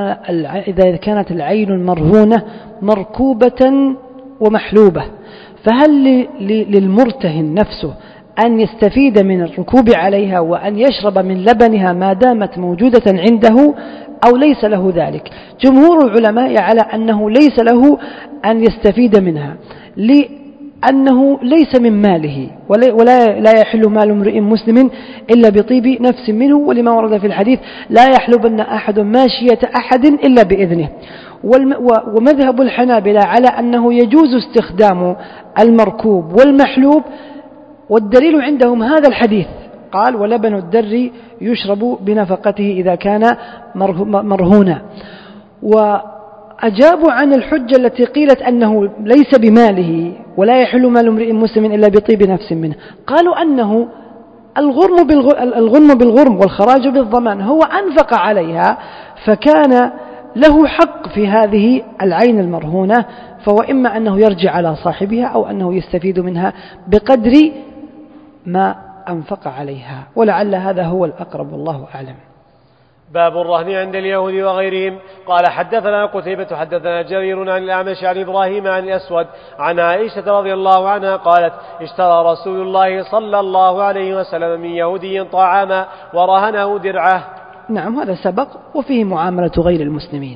كانت العين المرهونة مركوبة ومحلوبة، فهل للمرتهن نفسه أن يستفيد من الركوب عليها وأن يشرب من لبنها ما دامت موجودة عنده، أو ليس له ذلك؟ جمهور العلماء على أنه ليس له أن يستفيد منها، لأنه ليس من ماله، ولا يحل مال امرئ مسلم إلا بطيب نفس منه، ولما ورد في الحديث: لا يحلبن أحد ماشية أحد إلا بإذنه. ومذهب الحنابلة على أنه يجوز استخدام المركوب والمحلوب، والدليل عندهم هذا الحديث، قال: ولبن الدر يشرب بنفقته إذا كان مرهونا. وأجابوا عن الحجة التي قيلت أنه ليس بماله ولا يحل مال امرئ مسلم إلا بطيب نفس منه، قالوا أنه الغنم بالغرم والخراج بالضمان، هو أنفق عليها فكان له حق في هذه العين المرهونة، فهو إما أنه يرجع على صاحبها أو أنه يستفيد منها بقدر ما أنفق عليها، ولعل هذا هو الأقرب، والله أعلم. باب الرهن عند اليهود وغيرهم. قال حدثنا قتيبة حدثنا جرير عن الأعمش عن إبراهيم عن الأسود عن عائشة رضي الله عنها قالت: اشترى رسول الله صلى الله عليه وسلم من يهودي طعاما ورهنه درعه. نعم، هذا سبق، وفيه معاملة غير المسلمين.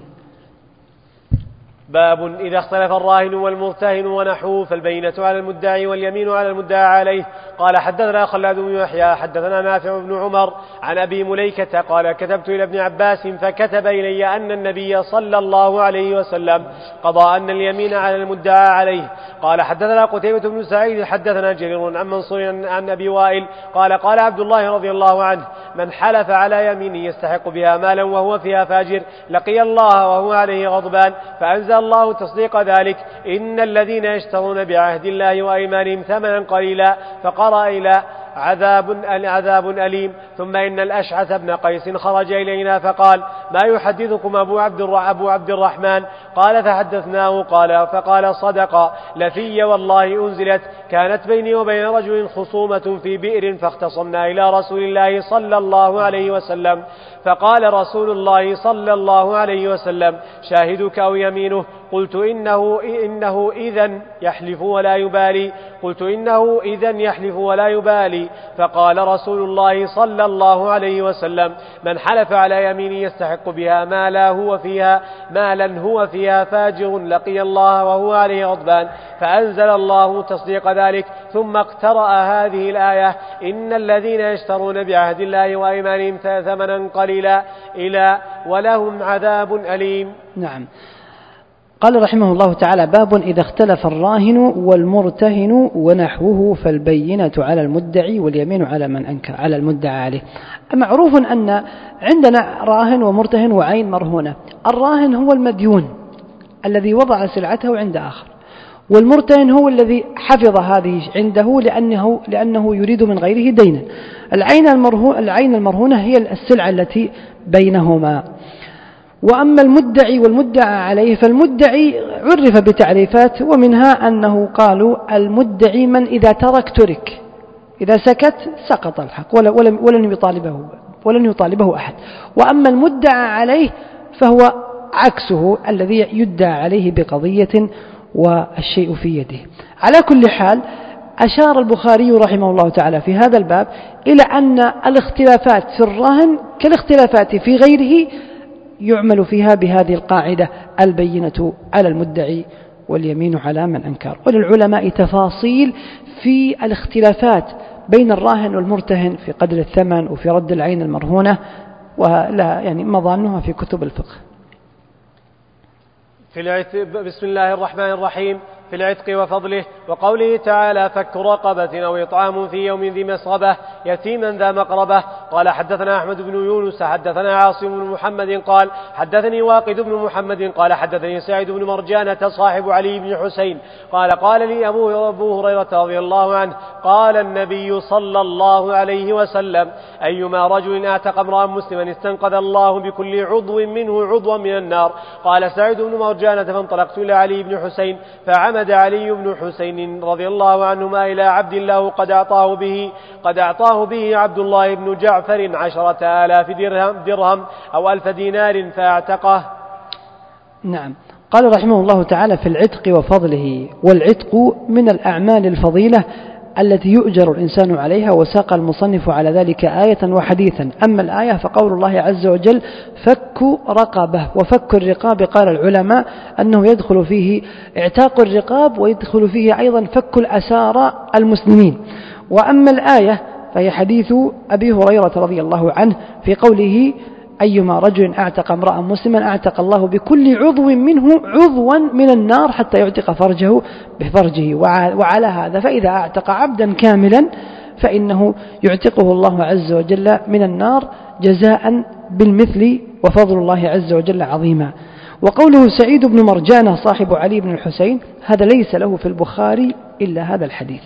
باب إذا اختلف الراهن والمرتهن ونحوه فالبينة على المدعي واليمين على المدعى عليه. قال حدثنا خلاد بن يحيى حدثنا نافع بن عمر عن أبي مليكة قال: كتبت إلى ابن عباس فكتب إلي أن النبي صلى الله عليه وسلم قضى أن اليمين على المدعى عليه. قال حدثنا قتيبة بن سعيد حدثنا جرير عن منصور عن أبي وائل قال: قال عبد الله رضي الله عنه: من حلف على يمين يستحق بها مالا وهو فيها فاجر لقي الله وهو عليه غضبان، فأنزل الله تصديق ذلك: إن الذين يشترون بعهد الله وأيمانهم ثمنا قليلا، فقرأ إلى عذاب أليم. ثم إن الأشعث بن قيس خرج إلينا فقال: ما يحدثكم أبو عبد الرحمن؟ قال: فحدثناه فقال: صدق لفي والله أنزلت، كانت بيني وبين رجل خصومة في بئر فاختصمنا إلى رسول الله صلى الله عليه وسلم، فقال رسول الله صلى الله عليه وسلم: شاهدك أو يمينه؟ قلت: إنه إذن يحلف ولا يبالي. فقال رسول الله صلى الله عليه وسلم: من حلف على يمين يستحق بها مالا هو فيها فاجر لقي الله وهو عليه غضبان، فأنزل الله تصديق ذلك. ثم اقترأ هذه الآية: إن الذين يشترون بعهد الله وأيمانهم ثمنا قليلا إلى ولهم عذاب أليم. نعم، قال رحمه الله تعالى: باب إذا اختلف الراهن والمرتهن ونحوه فالبينة على المدعي واليمين على من أنكر على المدعى عليه. معروف أن عندنا راهن ومرتهن وعين مرهونة. الراهن هو المديون الذي وضع سلعته عند آخر، والمرتهن هو الذي حفظ هذه عنده لأنه يريد من غيره دينا. العين المرهونة هي السلعة التي بينهما. وأما المدعي والمدعى عليه، فالمدعي عرف بتعريفات، ومنها أنه قالوا المدعي من إذا ترك، إذا سكت سقط الحق ولن يطالبه أحد. وأما المدعى عليه فهو عكسه، الذي يدعى عليه بقضية والشيء في يده. على كل حال، أشار البخاري رحمه الله تعالى في هذا الباب إلى أن الاختلافات في الرهن كالاختلافات في غيره يعمل فيها بهذه القاعدة: البينة على المدعي واليمين على من أنكر. وللعلماء تفاصيل في الاختلافات بين الراهن والمرتهن في قدر الثمن وفي رد العين المرهونة، ولا يعني مظانها في كتب الفقه. بسم الله الرحمن الرحيم. في العتق وفضله، وقوله تعالى: فك رقبة أو إطعام في يوم ذي مسغبة يتيما ذا مقربة. قال حدثنا أحمد بن يونس حدثنا عاصم بن محمد قال حدثني واقد بن محمد قال حدثني سعيد بن مرجانة صاحب علي بن حسين قال لي أبو هريرة رضي الله عنه: قال النبي صلى الله عليه وسلم: أيما رجل اعتق امرأ مسلما استنقذ الله بكل عضو منه عضوا من النار. قال سعيد بن مرجانة: فانطلقت إلى علي بن حسين فعمد علي بن حسين رضي الله عنهما إلى عبد الله قد أعطاه به عبد الله بن جعفر 10,000 درهم أو 1,000 دينار فاعتقه. نعم. قال رحمه الله تعالى: في العتق وفضله. والعتق من الأعمال الفضيلة التي يؤجر الإنسان عليها، وساق المصنف على ذلك آية وحديثا. أما الآية فقول الله عز وجل: فك رقبة. وفك الرقاب قال العلماء أنه يدخل فيه اعتاق الرقاب، ويدخل فيه أيضا فك الأسارى المسلمين. وأما الآية فهي حديث أبي هريرة رضي الله عنه في قوله: أيما رجل اعتق امرأ مسلما اعتق الله بكل عضو منه عضوا من النار حتى يعتق فرجه بفرجه. وعلى هذا فإذا اعتق عبدا كاملا فإنه يعتقه الله عز وجل من النار جزاء بالمثل، وفضل الله عز وجل عظيما. وقوله سعيد بن مرجانة صاحب علي بن الحسين، هذا ليس له في البخاري إلا هذا الحديث.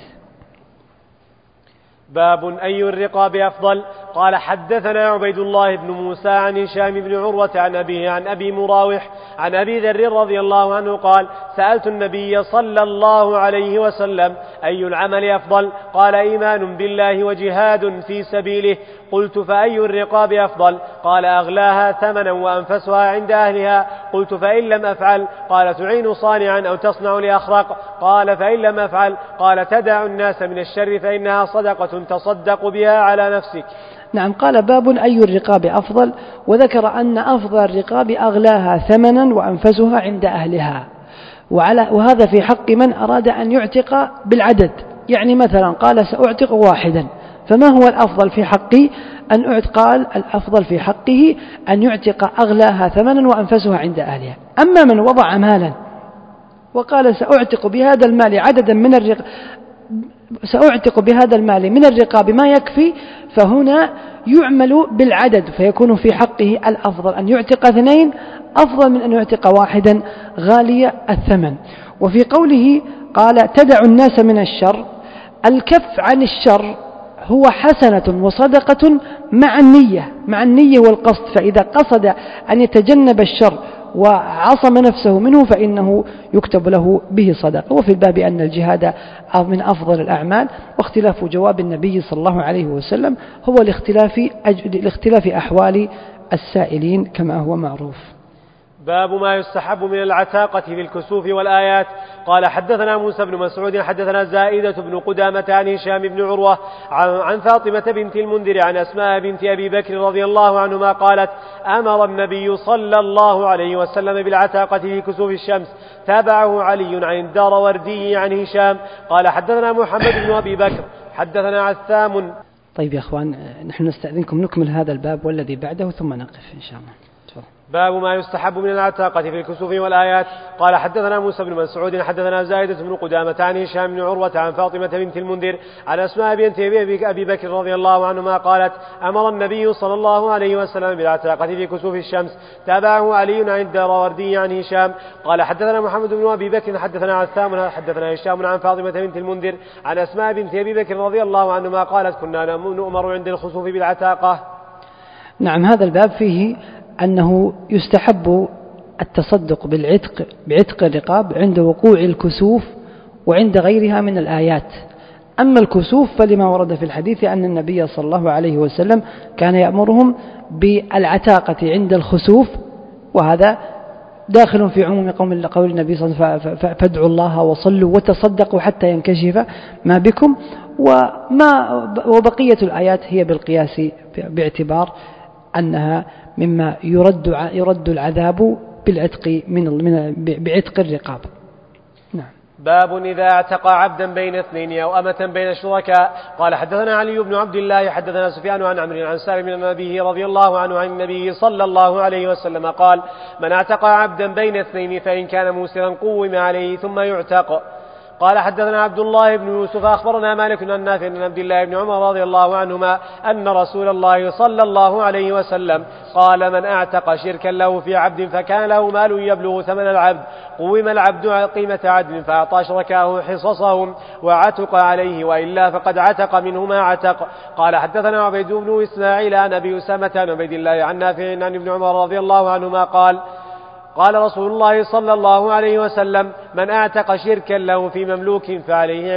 باب أي الرقاب أفضل. قال حدثنا عبيد الله بن موسى عن هشام بن عروة عن أبيه عن أبي مراوح عن أبي ذر رضي الله عنه قال: سألت النبي صلى الله عليه وسلم: أي العمل أفضل؟ قال: إيمان بالله وجهاد في سبيله. قلت: فأي الرقاب أفضل؟ قال: أغلاها ثمنا وأنفسها عند أهلها. قلت: فإن لم أفعل؟ قال: تعين صانعا أو تصنع لأخرق. قال: فإن لم أفعل؟ قال: تدع الناس من الشر فإنها صدقة تصدق بها على نفسك. نعم. قال: باب أي الرقاب أفضل. وذكر أن أفضل الرقاب أغلاها ثمنا وأنفسها عند أهلها، وهذا في حق من أراد أن يعتق بالعدد. يعني مثلا قال: سأعتق واحدا، فما هو الأفضل في حقي أن أعتق؟ قال: الأفضل في حقه أن يعتق أغلاها ثمنا وأنفسها عند أهلها. أما من وضع مالا وقال: سأعتق بهذا المال عددا من سأعتق بهذا المال من الرقاب ما يكفي، فهنا يعمل بالعدد، فيكون في حقه الأفضل أن يعتق 2 أفضل من أن يعتق واحدا غالي الثمن. وفي قوله قال: تدع الناس من الشر، الكف عن الشر هو حسنة وصدقة مع النية والقصد. فإذا قصد أن يتجنب الشر وعصم نفسه منه فإنه يكتب له به صدقة. وفي الباب أن الجهاد من أفضل الأعمال. واختلاف جواب النبي صلى الله عليه وسلم هو لاختلاف أحوال السائلين كما هو معروف. باب ما يستحب من العتاقة في الكسوف والآيات. قال حدثنا موسى بن مسعود حدثنا زائدة بن قدامة عن هشام بن عروة عن فاطمة بنت المنذر عن أسماء بنت أبي بكر رضي الله عنهما قالت: أمر النبي صلى الله عليه وسلم بالعتاقة في كسوف الشمس. تابعه علي عن الداروردي عن هشام قال حدثنا محمد بن أبي بكر حدثنا عثام. طيب يا أخوان، نحن نستأذنكم نكمل هذا الباب والذي بعده ثم نقف إن شاء الله. باب ما يستحب من العتاقة في الكسوف والآيات. قال حدثنا موسى بن مسعود حدثنا زائدة بن قدامة عن هشام بن عروة عن فاطمة بنت المنذر عن أسماء بنت أبي بكر رضي الله عنهما قالت أمر النبي صلى الله عليه وسلم بالعتاقة في كسوف الشمس. تابعه علي عن الدراوردي عن هشام قال حدثنا محمد بن أبي بكر حدثنا عثام حدثنا هشام عن فاطمة بنت المنذر عن أسماء بنت أبي بكر رضي الله عنهما قالت كنا نؤمر عند الخسوف بالعتاقة. نعم، هذا الباب فيه أنه يستحب التصدق بعتق الرقاب عند وقوع الكسوف وعند غيرها من الآيات. أما الكسوف فلما ورد في الحديث أن النبي صلى الله عليه وسلم كان يأمرهم بالعتاقة عند الخسوف، وهذا داخل في عموم قول النبي صلى الله عليه وسلم فادعوا الله وصلوا وتصدقوا حتى ينكشف ما بكم، وبقية الآيات هي بالقياس باعتبار أنها مما يرد العذاب بالعتق بعتق الرقاب. نعم. باب إذا اعتق عبدا بين اثنين أو أمة بين الشركاء. قال حدثنا علي بن عبد الله حدثنا سفيان عن عمرو عن سالم بن أبيه رضي الله عنه عن النبي صلى الله عليه وسلم قال من اعتق عبدا بين اثنين فإن كان موسرا قوم عليه ثم يعتق. قال حدثنا عبد الله بن يوسف أخبرنا مالك عن نافع عن عبد الله بن عمر رضي الله عنهما أن رسول الله صلى الله عليه وسلم قال من اعتق شركا له في عبد فكان له مال يبلغ ثمن العبد قوم العبد قيمة عدل فأعطى شركاه حصصهم وعتق عليه وإلا فقد عتق منه ما عتق. قال حدثنا عبيد بن إسماعيل عن أبي أسامة عن عبيد الله عن نافع عن ابن عمر رضي الله عنهما قال رسول الله صلى الله عليه وسلم من اعتق شركا له في مملوك فعليه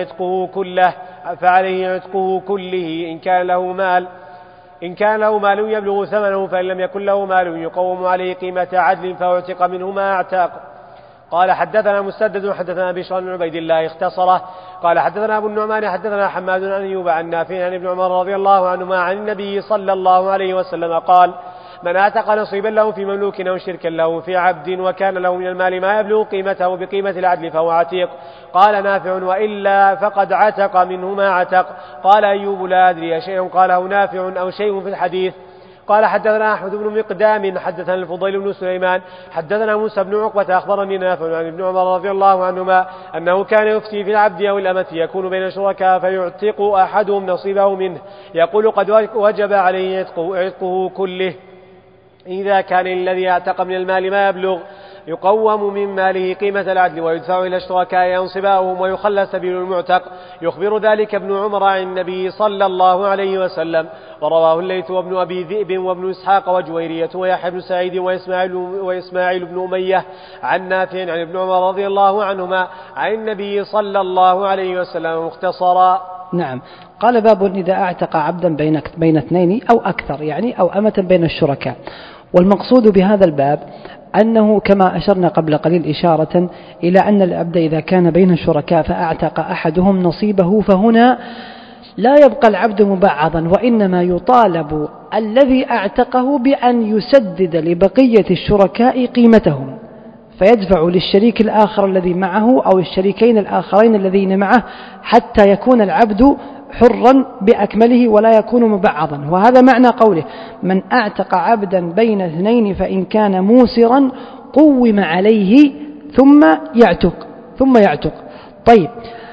عتقه كله إن كان له مال يبلغ ثمنه، فإن لم يكن له مال يقوم عليه قيمة عدل فاعتق منه ما اعتق. قال حدثنا مسدد حدثنا بشر بن عبيد الله اختصره. قال حدثنا أبو النعمان حدثنا حماد عن أيوب عن نافع عن ابن عمر رضي الله عنهما عن النبي صلى الله عليه وسلم قال من اعتق نصيبا له في مملوك أو شركا له في عبد وكان له من المال ما يبلغ قيمته بقيمة العدل فهو عتيق. قال نافع وإلا فقد عتق منه ما عتق. قال أيوب لا أدري شيء قاله نافع أو شيء في الحديث. قال حدثنا أحمد بن مقدام حدثنا الفضيل بن سليمان حدثنا موسى بن عقبة أخبرني نافع عن ابن عمر رضي الله عنهما أنه كان يفتي في العبد أو الأمة يكون بين شركاء فيعتق أحدهم نصيبه منه يقول قد وجب عليه عتقه كله إذا كان الذي اعتق من المال ما يبلغ يقوم من ماله قيمة العدل ويدفع إلى الشركاء ينصباهم ويخلى سبيل المعتق. يخبر ذلك ابن عمر عن النبي صلى الله عليه وسلم. ورواه الليث وابن أبي ذئب وابن إسحاق وجويرية ويحيى بن سعيد وإسماعيل بن أمية عن نافع عن ابن عمر رضي الله عنهما عن النبي صلى الله عليه وسلم مختصرا. نعم. قال باب إذا اعتق عبدا بين اثنين أو أكثر، يعني أو أمة بين الشركاء. والمقصود بهذا الباب أنه كما أشرنا قبل قليل إشارة إلى أن العبد إذا كان بين الشركاء فأعتق أحدهم نصيبه، فهنا لا يبقى العبد مبعضا، وإنما يطالب الذي اعتقه بأن يسدد لبقية الشركاء قيمتهم، فيدفع للشريك الآخر الذي معه أو الشريكين الآخرين الذين معه حتى يكون العبد حرا بأكمله ولا يكون مبعضا. وهذا معنى قوله من اعتق عبدا بين اثنين فإن كان موسرا قوم عليه ثم يعتق. طيب،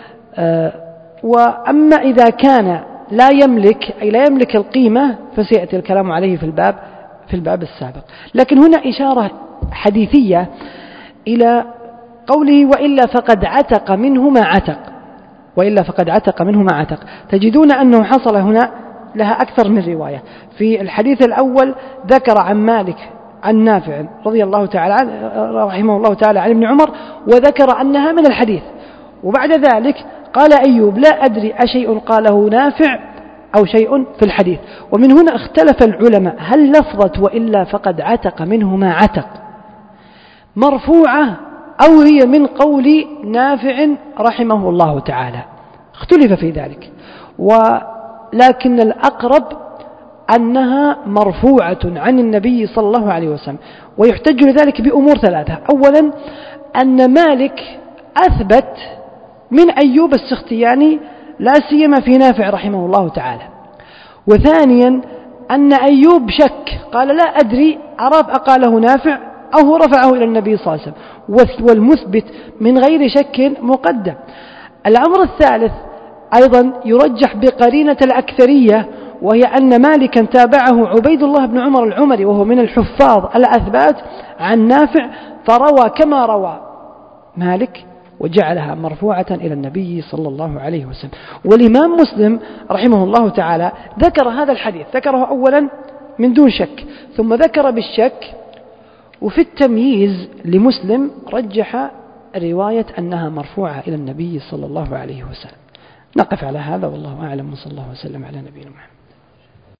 وأما إذا كان لا يملك القيمة فسيأتي الكلام عليه في الباب السابق. لكن هنا إشارة حديثية إلى قوله وإلا فقد عتق منه ما عتق. تجدون أنه حصل هنا لها أكثر من رواية. في الحديث الأول ذكر عن مالك عن نافع رضي الله تعالى رحمه الله تعالى عن ابن عمر، وذكر أنها من الحديث. وبعد ذلك قال أيوب لا أدري أشيء قاله نافع أو شيء في الحديث. ومن هنا اختلف العلماء هل لفظة وإلا فقد عتق منه ما عتق مرفوعة أو هي من قول نافع رحمه الله تعالى. اختلف في ذلك، ولكن الأقرب أنها مرفوعة عن النبي صلى الله عليه وسلم. ويحتج لذلك بأمور ثلاثة. أولا أن مالك أثبت من أيوب السختياني لا سيما في نافع رحمه الله تعالى. وثانيا أن أيوب شك، قال لا أدري عرف أقاله نافع أو رفعه إلى النبي صلى الله عليه وسلم، والمثبت من غير شك مقدم. الأمر الثالث أيضا يرجح بقرينة الأكثرية، وهي أن مالكا تابعه عبيد الله بن عمر العمري وهو من الحفاظ الأثبات عن نافع، فروى كما روى مالك وجعلها مرفوعة إلى النبي صلى الله عليه وسلم. والإمام مسلم رحمه الله تعالى ذكر هذا الحديث، ذكره أولا من دون شك، ثم ذكر بالشك، وفي التمييز لمسلم رجح رواية أنها مرفوعة إلى النبي صلى الله عليه وسلم. نقف على هذا والله أعلم، وصلى الله وسلم على نبينا محمد.